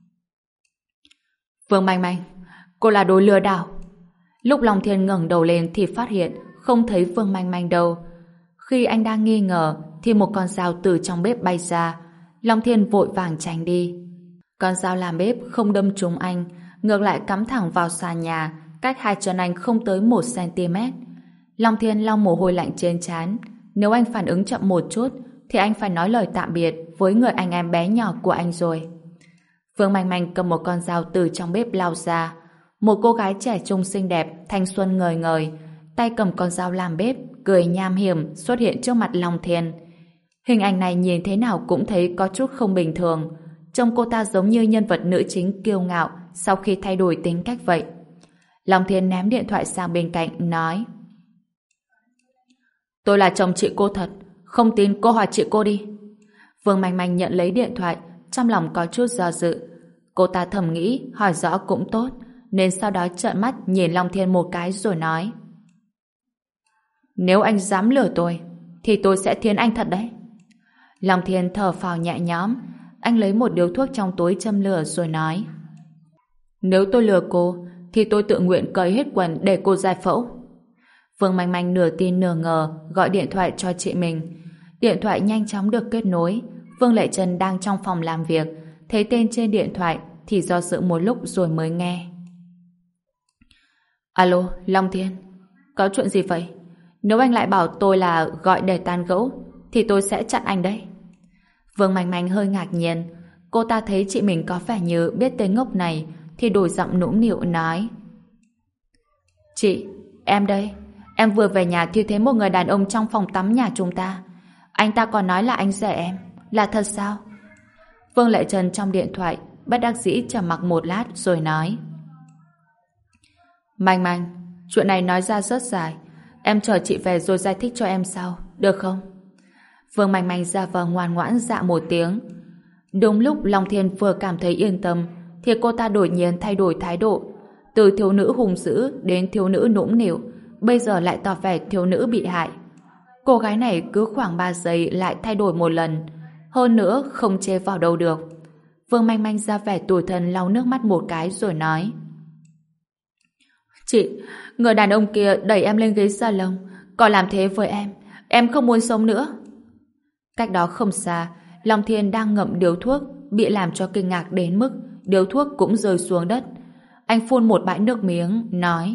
S1: Vương Manh Manh, cô là đồ lừa đảo. Lúc Long Thiên ngẩng đầu lên thì phát hiện không thấy Vương Manh Manh đâu. Khi anh đang nghi ngờ thì một con dao từ trong bếp bay ra. Long Thiên vội vàng tránh đi. Con dao làm bếp không đâm trúng anh, ngược lại cắm thẳng vào sàn nhà, cách hai chân anh không tới một xăng-ti-mét. Long Thiên lau mồ hôi lạnh trên trán. Nếu anh phản ứng chậm một chút thì anh phải nói lời tạm biệt với người anh em bé nhỏ của anh rồi. Vương Manh Manh cầm một con dao từ trong bếp lao ra. Một cô gái trẻ trung xinh đẹp, thanh xuân ngời ngời, tay cầm con dao làm bếp, cười nham hiểm xuất hiện trước mặt Long Thiên. Hình ảnh này nhìn thế nào cũng thấy có chút không bình thường. Trông cô ta giống như nhân vật nữ chính kiêu ngạo sau khi thay đổi tính cách vậy. Long Thiên ném điện thoại sang bên cạnh, nói: Tôi là chồng chị cô thật, không tin cô hỏi chị cô đi. Vương Manh Manh nhận lấy điện thoại, trong lòng có chút do dự. Cô ta thầm nghĩ hỏi rõ cũng tốt, nên sau đó trợn mắt nhìn Long Thiên một cái rồi nói: Nếu anh dám lừa tôi thì tôi sẽ thiến anh thật đấy. Long Thiên thở phào nhẹ nhõm. Anh lấy một điếu thuốc trong túi châm lửa rồi nói: Nếu tôi lừa cô thì tôi tự nguyện cởi hết quần để cô giải phẫu. Vương Manh Manh nửa tin nửa ngờ gọi điện thoại cho chị mình. Điện thoại nhanh chóng được kết nối. Vương Lệ Trân đang trong phòng làm việc, thấy tên trên điện thoại thì do dự một lúc rồi mới nghe. Alo, Long Thiên, có chuyện gì vậy? Nếu anh lại bảo tôi là gọi để tán gẫu thì tôi sẽ chặn anh đấy. Vương Manh Manh hơi ngạc nhiên. Cô ta thấy chị mình có vẻ như biết tên ngốc này thì đổi giọng nũng nịu nói: Chị, em đây. Em vừa về nhà thì thấy một người đàn ông trong phòng tắm nhà chúng ta. Anh ta còn nói là anh rể em. Là thật sao? Vương Lệ Trân trong điện thoại bất đắc dĩ trầm mặc một lát rồi nói: Manh Manh, chuyện này nói ra rất dài. Em chờ chị về rồi giải thích cho em sau, được không? Vương Manh Manh ra vờ ngoan ngoãn dạ một tiếng. Đúng lúc Long Thiên vừa cảm thấy yên tâm thì cô ta đột nhiên thay đổi thái độ. Từ thiếu nữ hung dữ đến thiếu nữ nũng nịu, bây giờ lại tỏ vẻ thiếu nữ bị hại. Cô gái này cứ khoảng ba giây lại thay đổi một lần. Hơn nữa không chê vào đâu được. Vương Manh Manh ra vẻ tủi thân lau nước mắt một cái rồi nói: Chị, người đàn ông kia đẩy em lên ghế salon, còn làm thế với em. Em không muốn sống nữa. Cách đó không xa, Long Thiên đang ngậm điếu thuốc, bị làm cho kinh ngạc đến mức điếu thuốc cũng rơi xuống đất. Anh phun một bãi nước miếng, nói: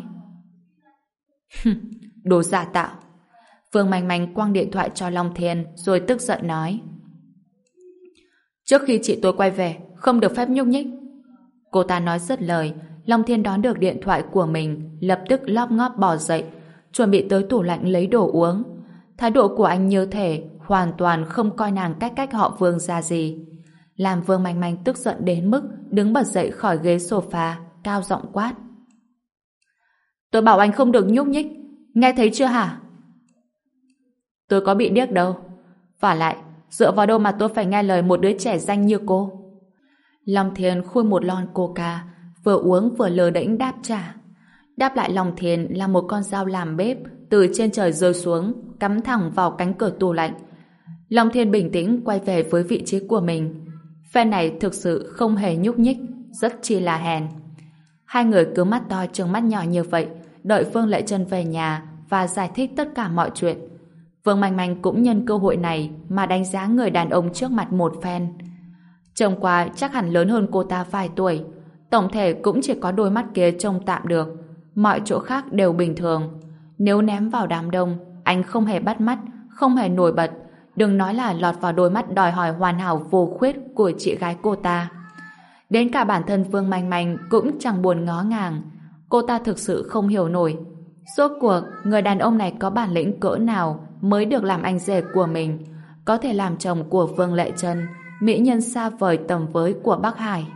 S1: Đồ giả tạo. Vương Manh Manh quăng điện thoại cho Long Thiên rồi tức giận nói: Trước khi chị tôi quay về, không được phép nhúc nhích. Cô ta nói dứt lời, Long Thiên đón được điện thoại của mình, lập tức lóp ngóp bò dậy, chuẩn bị tới tủ lạnh lấy đồ uống. Thái độ của anh như thể hoàn toàn không coi nàng cách cách họ Vương ra gì, làm Vương Manh Manh tức giận đến mức đứng bật dậy khỏi ghế sofa, cao giọng quát: Tôi bảo anh không được nhúc nhích, nghe thấy chưa hả? Tôi có bị điếc đâu. Vả lại, dựa vào đâu mà tôi phải nghe lời một đứa trẻ danh như cô? Long Thiên khui một lon coca, vừa uống vừa lờ đễnh đáp trả. Đáp lại Long Thiên là một con dao làm bếp từ trên trời rơi xuống, cắm thẳng vào cánh cửa tủ lạnh. Long Thiên bình tĩnh quay về với vị trí của mình. Phen này thực sự không hề nhúc nhích, rất chi là hèn. Hai người cứ mắt to trừng mắt nhỏ như vậy, đợi Vương Lệ Trân về nhà và giải thích tất cả mọi chuyện. Vương Manh Manh cũng nhân cơ hội này mà đánh giá người đàn ông trước mặt một phen. Trông qua chắc hẳn lớn hơn cô ta vài tuổi, tổng thể cũng chỉ có đôi mắt kia trông tạm được, mọi chỗ khác đều bình thường. Nếu ném vào đám đông, anh không hề bắt mắt, không hề nổi bật, đừng nói là lọt vào đôi mắt đòi hỏi hoàn hảo vô khuyết của chị gái cô ta. Đến cả bản thân Vương Manh Manh cũng chẳng buồn ngó ngàng. Cô ta thực sự không hiểu nổi, rốt cuộc người đàn ông này có bản lĩnh cỡ nào mới được làm anh rể của mình, có thể làm chồng của Vương Lệ Trân, mỹ nhân xa vời tầm với của Bắc Hải.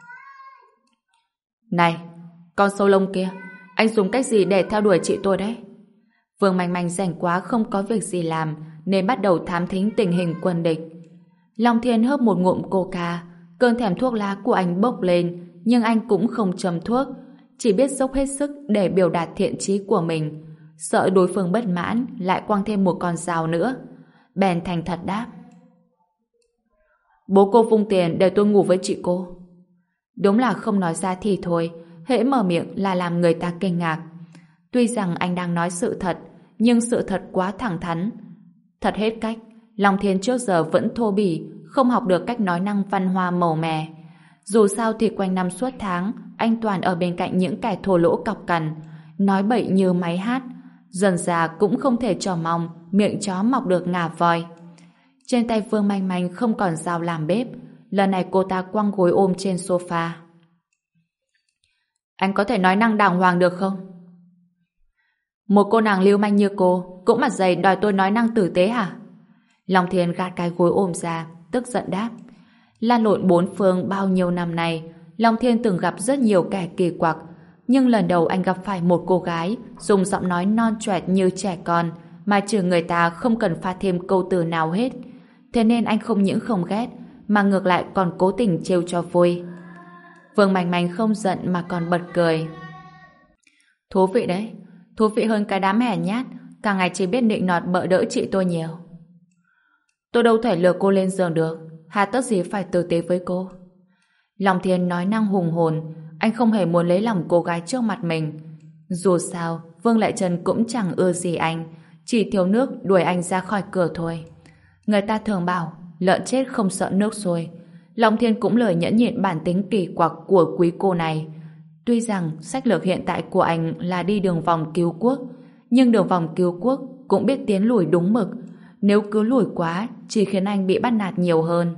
S1: Này, con sâu lông kia, anh dùng cách gì để theo đuổi chị tôi đấy? Vương Manh Manh rảnh quá không có việc gì làm nên bắt đầu thám thính tình hình quân địch. Long Thiên hớp một ngụm coca, cơn thèm thuốc lá của anh bốc lên, nhưng anh cũng không châm thuốc, chỉ biết dốc hết sức để biểu đạt thiện chí của mình, sợ đối phương bất mãn lại quăng thêm một con dao nữa. Bèn thành thật đáp: Bố cô vung tiền để tôi ngủ với chị cô. Đúng là không nói ra thì thôi, hễ mở miệng là làm người ta kinh ngạc. Tuy rằng anh đang nói sự thật, nhưng sự thật quá thẳng thắn. Thật hết cách, Long Thiên trước giờ vẫn thô bỉ, không học được cách nói năng văn hoa màu mè. Dù sao thì quanh năm suốt tháng, anh toàn ở bên cạnh những kẻ thô lỗ cọc cằn, nói bậy như máy hát, dần dà cũng không thể trò mong miệng chó mọc được ngà voi. Trên tay Vương Manh Manh không còn dao làm bếp, lần này cô ta quăng gối ôm trên sofa. Anh có thể nói năng đàng hoàng được không? Một cô nàng lưu manh như cô cũng mặt dày đòi tôi nói năng tử tế hả? Long Thiên gạt cái gối ôm ra, tức giận đáp. Lan lộn bốn phương bao nhiêu năm nay, Long Thiên từng gặp rất nhiều kẻ kỳ quặc, nhưng lần đầu anh gặp phải một cô gái dùng giọng nói non choẹt như trẻ con mà trừ người ta không cần pha thêm câu từ nào hết. Thế nên anh không những không ghét mà ngược lại còn cố tình trêu cho vui. Vương Manh Manh không giận mà còn bật cười. Thú vị đấy, thú vị hơn cái đám hèn nhát cả ngày chỉ biết nịnh nọt bợ đỡ chị tôi nhiều. Tôi đâu thể lừa cô lên giường được, hà tất gì phải tử tế với cô. Long Thiên nói năng hùng hồn, anh không hề muốn lấy lòng cô gái trước mặt mình. Dù sao, Vương Lệ Trân cũng chẳng ưa gì anh, chỉ thiếu nước đuổi anh ra khỏi cửa thôi. Người ta thường bảo, lợn chết không sợ nước sôi. Long Thiên cũng lời nhẫn nhịn bản tính kỳ quặc của quý cô này. Tuy rằng sách lược hiện tại của anh là đi đường vòng cứu quốc, nhưng đường vòng cứu quốc cũng biết tiến lùi đúng mực. Nếu cứ lùi quá, chỉ khiến anh bị bắt nạt nhiều hơn.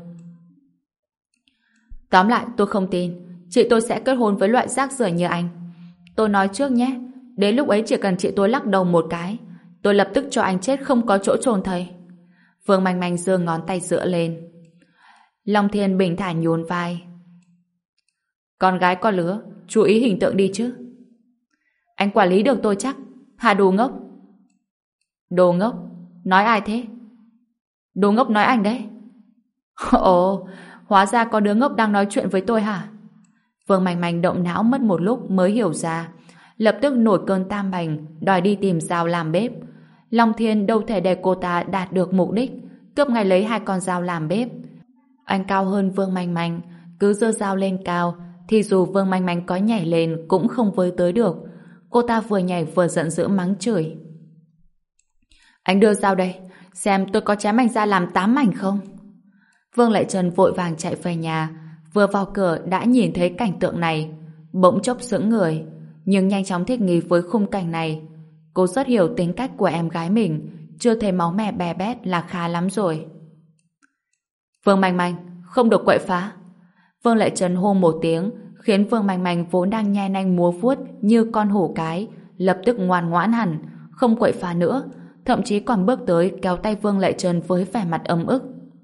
S1: Tóm lại, tôi không tin. Chị tôi sẽ kết hôn với loại rác rưởi như anh. Tôi nói trước nhé, đến lúc ấy chỉ cần chị tôi lắc đầu một cái, tôi lập tức cho anh chết không có chỗ chôn thây. Vương Manh Manh giơ ngón tay giữa lên. Long Thiên bình thản nhún vai. Con gái con lứa, chú ý hình tượng đi chứ. Anh quản lý được tôi chắc. Hà đồ ngốc. Đồ ngốc? Nói ai thế? Đồ ngốc nói anh đấy. Ồ, hóa ra có đứa ngốc đang nói chuyện với tôi hả? Vương Manh Manh động não mất một lúc mới hiểu ra. Lập tức nổi cơn tam bành, đòi đi tìm dao làm bếp. Long Thiên đâu thể để cô ta đạt được mục đích, cướp ngay lấy hai con dao làm bếp. Anh cao hơn Vương Manh Manh, cứ giơ dao lên cao, thì dù Vương Manh Manh có nhảy lên cũng không với tới được. Cô ta vừa nhảy vừa giận dữ mắng chửi. Anh đưa dao đây, xem tôi có chém anh ra làm tám mảnh không? Vương Lệ Trân vội vàng chạy về nhà, vừa vào cửa đã nhìn thấy cảnh tượng này, bỗng chốc sững người, nhưng nhanh chóng thích nghi với khung cảnh này. Cô rất hiểu tính cách của em gái mình, chưa thấy máu me bè bét là khá lắm rồi. Vương Manh Manh, không được quậy phá. Vương Lệ Trân hô một tiếng, khiến Vương Manh Manh vốn đang nhe nanh múa vuốt như con hổ cái, lập tức ngoan ngoãn hẳn, không quậy phá nữa, thậm chí còn bước tới kéo tay Vương Lệ Trân với vẻ mặt ấm ức.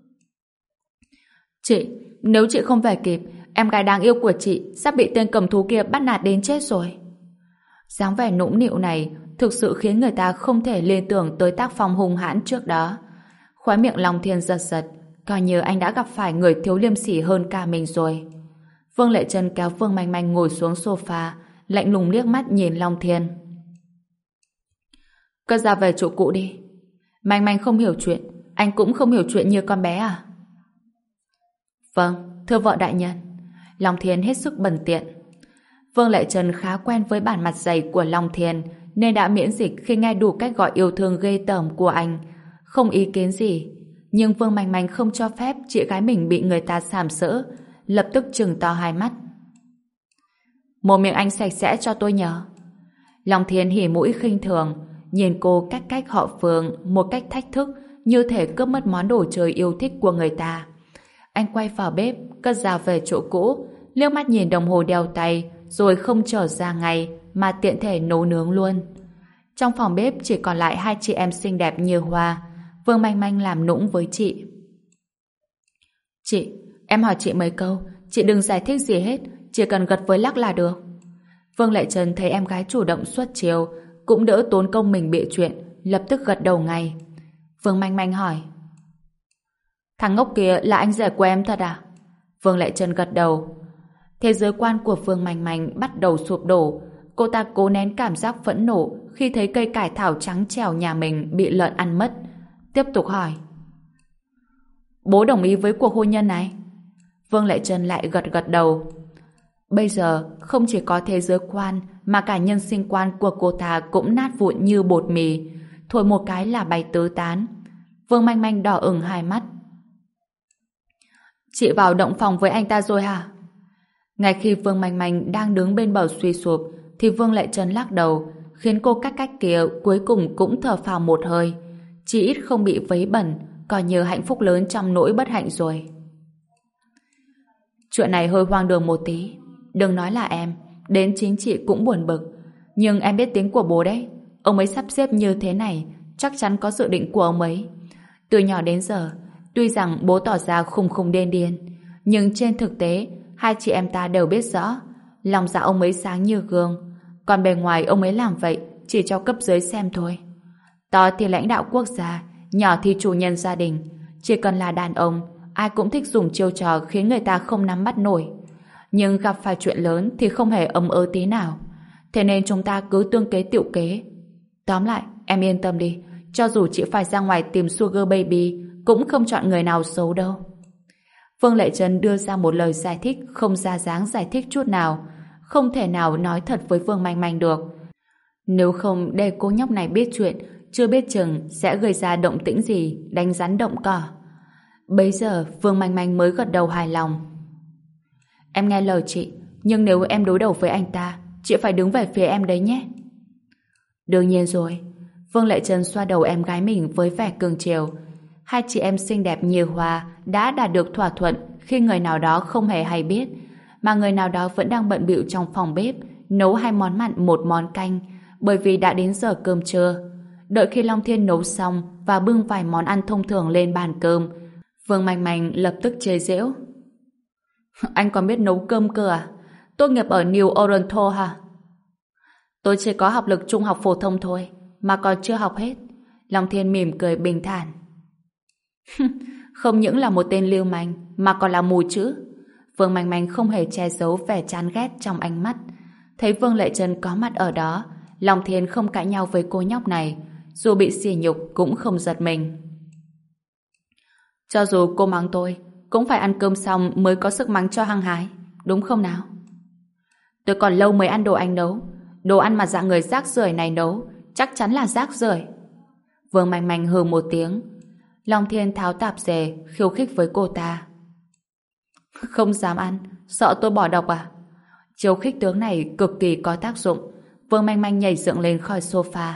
S1: Chị, nếu chị không về kịp, em gái đáng yêu của chị sắp bị tên cầm thú kia bắt nạt đến chết rồi. Dáng vẻ nũng nịu này thực sự khiến người ta không thể liên tưởng tới tác phong hung hãn trước đó. Khóe miệng Long Thiên giật giật, coi như anh đã gặp phải người thiếu liêm sỉ hơn cả mình rồi. Vương Lệ Trân kéo Vương Manh Manh ngồi xuống sofa, lạnh lùng liếc mắt nhìn Long Thiên. Cất ra về chỗ cũ đi. Manh Manh không hiểu chuyện, anh cũng không hiểu chuyện như con bé à? Vâng, thưa vợ đại nhân. Long Thiên hết sức bần tiện. Vương Lệ Trân khá quen với bản mặt dày của Long Thiên, nên đã miễn dịch khi nghe đủ cách gọi yêu thương ghê tởm của anh. Không ý kiến gì. Nhưng Vương Manh Manh không cho phép chị gái mình bị người ta sàm sỡ, lập tức trừng to hai mắt. Mồm miệng anh sạch sẽ cho tôi nhớ. Long Thiên hỉ mũi khinh thường, nhìn cô cách cách họ Vương một cách thách thức, như thể cướp mất món đồ chơi yêu thích của người ta. Anh quay vào bếp, cất dao về chỗ cũ, liếc mắt nhìn đồng hồ đeo tay, rồi không trở ra ngay, mà tiện thể nấu nướng luôn. Trong phòng bếp chỉ còn lại hai chị em xinh đẹp như hoa. Vương Manh Manh làm nũng với chị. Chị, em hỏi chị mấy câu, chị đừng giải thích gì hết, chỉ cần gật với lắc là được. Vương Lệ Trân thấy em gái chủ động xuất chiêu, cũng đỡ tốn công mình bịa chuyện, lập tức gật đầu ngay. Vương Manh Manh hỏi. Thằng ngốc kia là anh rể của em thật à? Vương Lệ Trân gật đầu. Thế giới quan của Vương Manh Manh bắt đầu sụp đổ. Cô ta cố nén cảm giác phẫn nộ khi thấy cây cải thảo trắng trẻo nhà mình bị lợn ăn mất. Tiếp tục hỏi. Bố đồng ý với cuộc hôn nhân này? Vương Lệ Trân lại gật gật đầu. Bây giờ không chỉ có thế giới quan mà cả nhân sinh quan của cô ta cũng nát vụn như bột mì, thổi một cái là bay tứ tán. Vương Manh Manh đỏ ửng hai mắt. Chị vào động phòng với anh ta rồi hả? Ngay khi Vương Manh Manh đang đứng bên bờ suy sụp thì Vương Lệ Trân lắc đầu, khiến cô cách cách kia cuối cùng cũng thở phào một hơi. Chỉ ít không bị vấy bẩn, coi như hạnh phúc lớn trong nỗi bất hạnh rồi. Chuyện này hơi hoang đường một tí. Đừng nói là em, đến chính chị cũng buồn bực. Nhưng em biết tính của bố đấy. Ông ấy sắp xếp như thế này, chắc chắn có dự định của ông ấy. Từ nhỏ đến giờ, tuy rằng bố tỏ ra khùng khùng điên điên, nhưng trên thực tế, hai chị em ta đều biết rõ, lòng dạ ông ấy sáng như gương. Còn bề ngoài ông ấy làm vậy chỉ cho cấp dưới xem thôi. To thì lãnh đạo quốc gia, nhỏ thì chủ nhân gia đình. Chỉ cần là đàn ông, ai cũng thích dùng chiêu trò khiến người ta không nắm bắt nổi. Nhưng gặp phải chuyện lớn thì không hề ấm ớ tí nào. Thế nên chúng ta cứ tương kế tiệu kế. Tóm lại, em yên tâm đi, cho dù chị phải ra ngoài tìm Sugar Baby, cũng không chọn người nào xấu đâu. Vương Lệ Trân đưa ra một lời giải thích không ra dáng giải thích chút nào. Không thể nào nói thật với Vương Manh Manh được. Nếu không để cô nhóc này biết chuyện, chưa biết chừng sẽ gây ra động tĩnh gì, đánh rắn động cỏ. Bấy giờ Vương Manh Manh mới gật đầu hài lòng. Em nghe lời chị, nhưng nếu em đối đầu với anh ta, chị phải đứng về phía em đấy nhé. Đương nhiên rồi. Vương Lệ Trân xoa đầu em gái mình với vẻ cưng chiều. Hai chị em xinh đẹp như hoa đã đạt được thỏa thuận khi người nào đó không hề hay biết, mà người nào đó vẫn đang bận bịu trong phòng bếp nấu hai món mặn một món canh, bởi vì đã đến giờ cơm trưa. Đợi khi Long Thiên nấu xong và bưng vài món ăn thông thường lên bàn cơm, Vương Manh Manh lập tức chế giễu. Anh còn biết nấu cơm cơ à? Tốt nghiệp ở New Oriental hả? Tôi chỉ có học lực trung học phổ thông thôi, mà còn chưa học hết. Long Thiên mỉm cười bình thản. Không những là một tên lưu manh, mà còn là mù chữ. Vương Manh Manh không hề che giấu vẻ chán ghét trong ánh mắt. Thấy Vương Lệ Trân có mặt ở đó, Long Thiên không cãi nhau với cô nhóc này, dù bị sỉ nhục cũng không giật mình. Cho dù cô mắng tôi, cũng phải ăn cơm xong mới có sức mắng cho hăng hái, đúng không nào? Tôi còn lâu mới ăn đồ anh nấu. Đồ ăn mà dạng người rác rưởi này nấu chắc chắn là rác rưởi. Vương Manh Manh hừ một tiếng. Long Thiên tháo tạp dề khiêu khích với cô ta. Không dám ăn, sợ tôi bỏ độc à? Chiêu khích tướng này cực kỳ có tác dụng. Vương Manh Manh nhảy dựng lên khỏi sofa.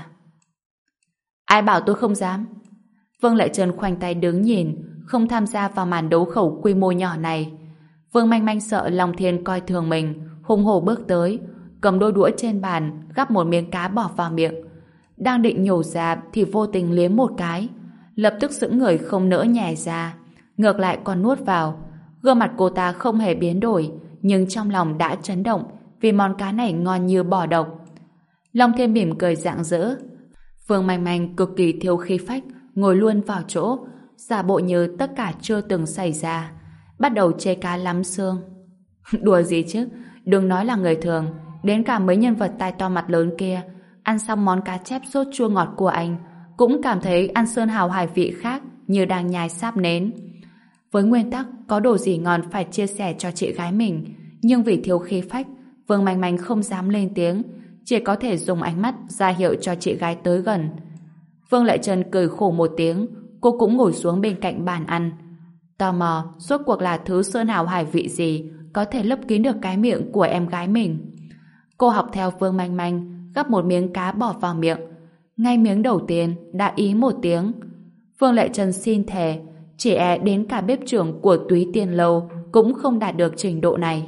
S1: Ai bảo tôi không dám? Vương Lệ Trân khoanh tay đứng nhìn, không tham gia vào màn đấu khẩu quy mô nhỏ này. Vương Manh Manh sợ Long Thiên coi thường mình, hùng hổ bước tới, cầm đôi đũa trên bàn, gắp một miếng cá bỏ vào miệng. Đang định nhổ ra thì vô tình liếm một cái, lập tức sững người không nỡ nhè ra, ngược lại còn nuốt vào. Gương mặt cô ta không hề biến đổi, nhưng trong lòng đã chấn động vì món cá này ngon như bỏ độc. Long Thiên mỉm cười rạng rỡ. Vương Manh Manh cực kỳ thiếu khí phách, ngồi luôn vào chỗ, giả bộ như tất cả chưa từng xảy ra, bắt đầu chê cá lắm xương. Đùa gì chứ, đừng nói là người thường, đến cả mấy nhân vật tai to mặt lớn kia ăn xong món cá chép sốt chua ngọt của anh cũng cảm thấy ăn sơn hào hải vị khác, như đang nhai sáp nến. Với nguyên tắc có đồ gì ngon phải chia sẻ cho chị gái mình, nhưng vì thiếu khí phách, Vương Manh Manh không dám lên tiếng, chỉ có thể dùng ánh mắt ra hiệu cho chị gái tới gần. Vương Lệ Trân cười khổ một tiếng, cô cũng ngồi xuống bên cạnh bàn ăn. Tò mò, rốt cuộc là thứ sơn hào hải vị gì có thể lấp kín được cái miệng của em gái mình. Cô học theo Vương Manh Manh, gắp một miếng cá bỏ vào miệng. Ngay miếng đầu tiên đã ý một tiếng. Vương Lệ Trân xin thề, chỉ e đến cả bếp trưởng của Túy Tiên Lâu cũng không đạt được trình độ này.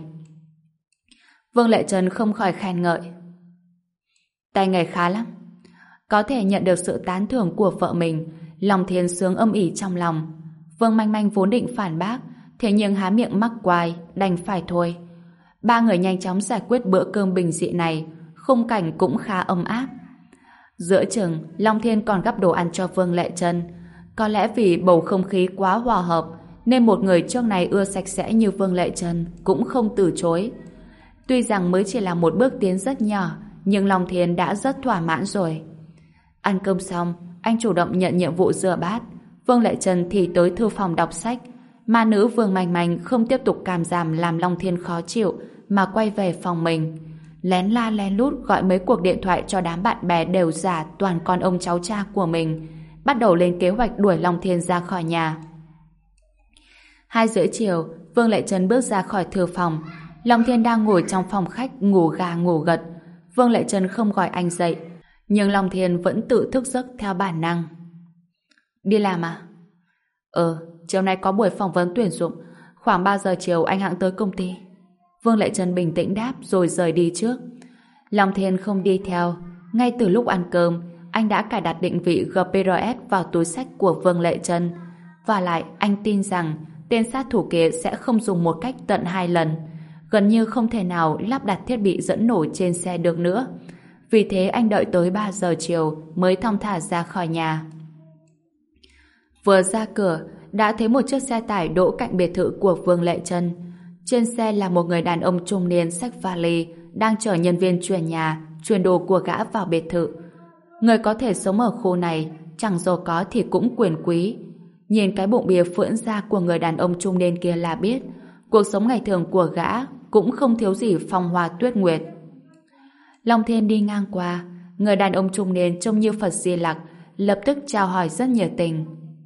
S1: Vương Lệ Trân không khỏi khen ngợi. Tay nghề khá lắm. Có thể nhận được sự tán thưởng của vợ mình, Long Thiên sướng âm ỉ trong lòng. Vương Manh Manh vốn định phản bác, thế nhưng há miệng mắc quài, đành phải thôi. Ba người nhanh chóng giải quyết bữa cơm bình dị này, khung cảnh cũng khá ấm áp. Giữa chừng, Long Thiên còn gắp đồ ăn cho Vương Lệ Trân. Có lẽ vì bầu không khí quá hòa hợp, nên một người trước này ưa sạch sẽ như Vương Lệ Trân cũng không từ chối. Tuy rằng mới chỉ là một bước tiến rất nhỏ, nhưng Long Thiên đã rất thỏa mãn rồi. Ăn cơm xong, anh chủ động nhận nhiệm vụ rửa bát. Vương Lệ Trân thì tới thư phòng đọc sách. Ma nữ Vương Manh Manh không tiếp tục càm ràm làm Long Thiên khó chịu, mà quay về phòng mình. Lén la lén lút gọi mấy cuộc điện thoại cho đám bạn bè đều giả toàn con ông cháu cha của mình, bắt đầu lên kế hoạch đuổi Long Thiên ra khỏi nhà. Hai rưỡi chiều, Vương Lệ Trân bước ra khỏi thư phòng. Long Thiên đang ngồi trong phòng khách ngủ gà ngủ gật. Vương Lệ Trân không gọi anh dậy, nhưng Long Thiên vẫn tự thức giấc theo bản năng. Đi làm à? Ừ, chiều nay có buổi phỏng vấn tuyển dụng, khoảng ba giờ chiều anh hãng tới công ty. Vương Lệ Trân bình tĩnh đáp rồi rời đi trước. Long Thiên không đi theo. Ngay từ lúc ăn cơm, anh đã cài đặt định vị giê pê rờ ét vào túi xách của Vương Lệ Trân. Và lại, anh tin rằng tên sát thủ kia sẽ không dùng một cách tận hai lần. Gần như không thể nào lắp đặt thiết bị dẫn nổ trên xe được nữa. Vì thế anh đợi tới ba giờ chiều mới thong thả ra khỏi nhà. Vừa ra cửa, đã thấy một chiếc xe tải đỗ cạnh biệt thự của Vương Lệ Trân. Trên xe là một người đàn ông trung niên xách vali, đang chở nhân viên chuyển nhà, chuyển đồ của gã vào biệt thự. Người có thể sống ở khu này, chẳng giàu có thì cũng quyền quý. Nhìn cái bụng bia phưỡn ra của người đàn ông trung niên kia là biết, cuộc sống ngày thường của gã cũng không thiếu gì phong hoa tuyết nguyệt. Long Thiên đi ngang qua, người đàn ông trung niên trông như Phật Di Lặc, lập tức chào hỏi rất nhiệt tình.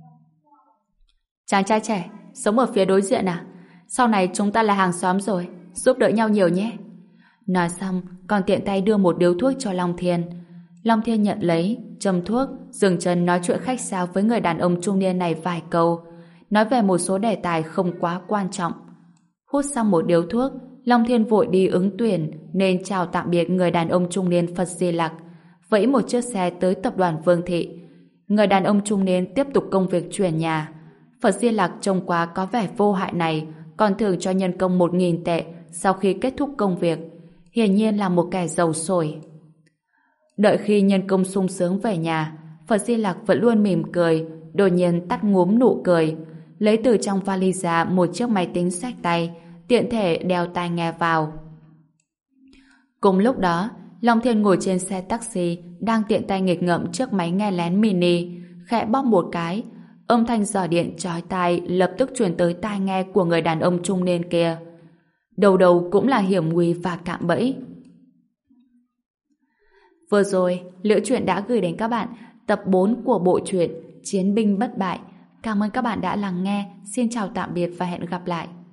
S1: Chàng trai trẻ, sống ở phía đối diện à? Sau này chúng ta là hàng xóm rồi, giúp đỡ nhau nhiều nhé. Nói xong, còn tiện tay đưa một điếu thuốc cho Long Thiên. Long Thiên nhận lấy, châm thuốc, dừng chân nói chuyện khách sáo với người đàn ông trung niên này vài câu, nói về một số đề tài không quá quan trọng. Hút xong một điếu thuốc, Long Thiên vội đi ứng tuyển nên chào tạm biệt người đàn ông trung niên Phật Di Lặc, vẫy một chiếc xe tới tập đoàn Vương Thị. Người đàn ông trung niên tiếp tục công việc chuyển nhà. Phật Di Lặc trông quá có vẻ vô hại này còn thưởng cho nhân công một nghìn tệ sau khi kết thúc công việc. Hiển nhiên là một kẻ giàu sổi. Đợi khi nhân công sung sướng về nhà, Phật Di Lặc vẫn luôn mỉm cười, đột nhiên tắt ngúm nụ cười, lấy từ trong vali ra một chiếc máy tính xách tay, tiện thể đeo tai nghe vào. Cùng lúc đó, Long Thiên ngồi trên xe taxi, đang tiện tay nghịch ngợm chiếc máy nghe lén mini, khẽ bóp một cái, âm thanh giỏ điện chói tai lập tức truyền tới tai nghe của người đàn ông trung niên kia. Đầu đầu cũng là hiểm nguy và cạm bẫy. Vừa rồi, Liễu Chuyện đã gửi đến các bạn tập bốn của bộ truyện Chiến binh bất bại. Cảm ơn các bạn đã lắng nghe. Xin chào tạm biệt và hẹn gặp lại.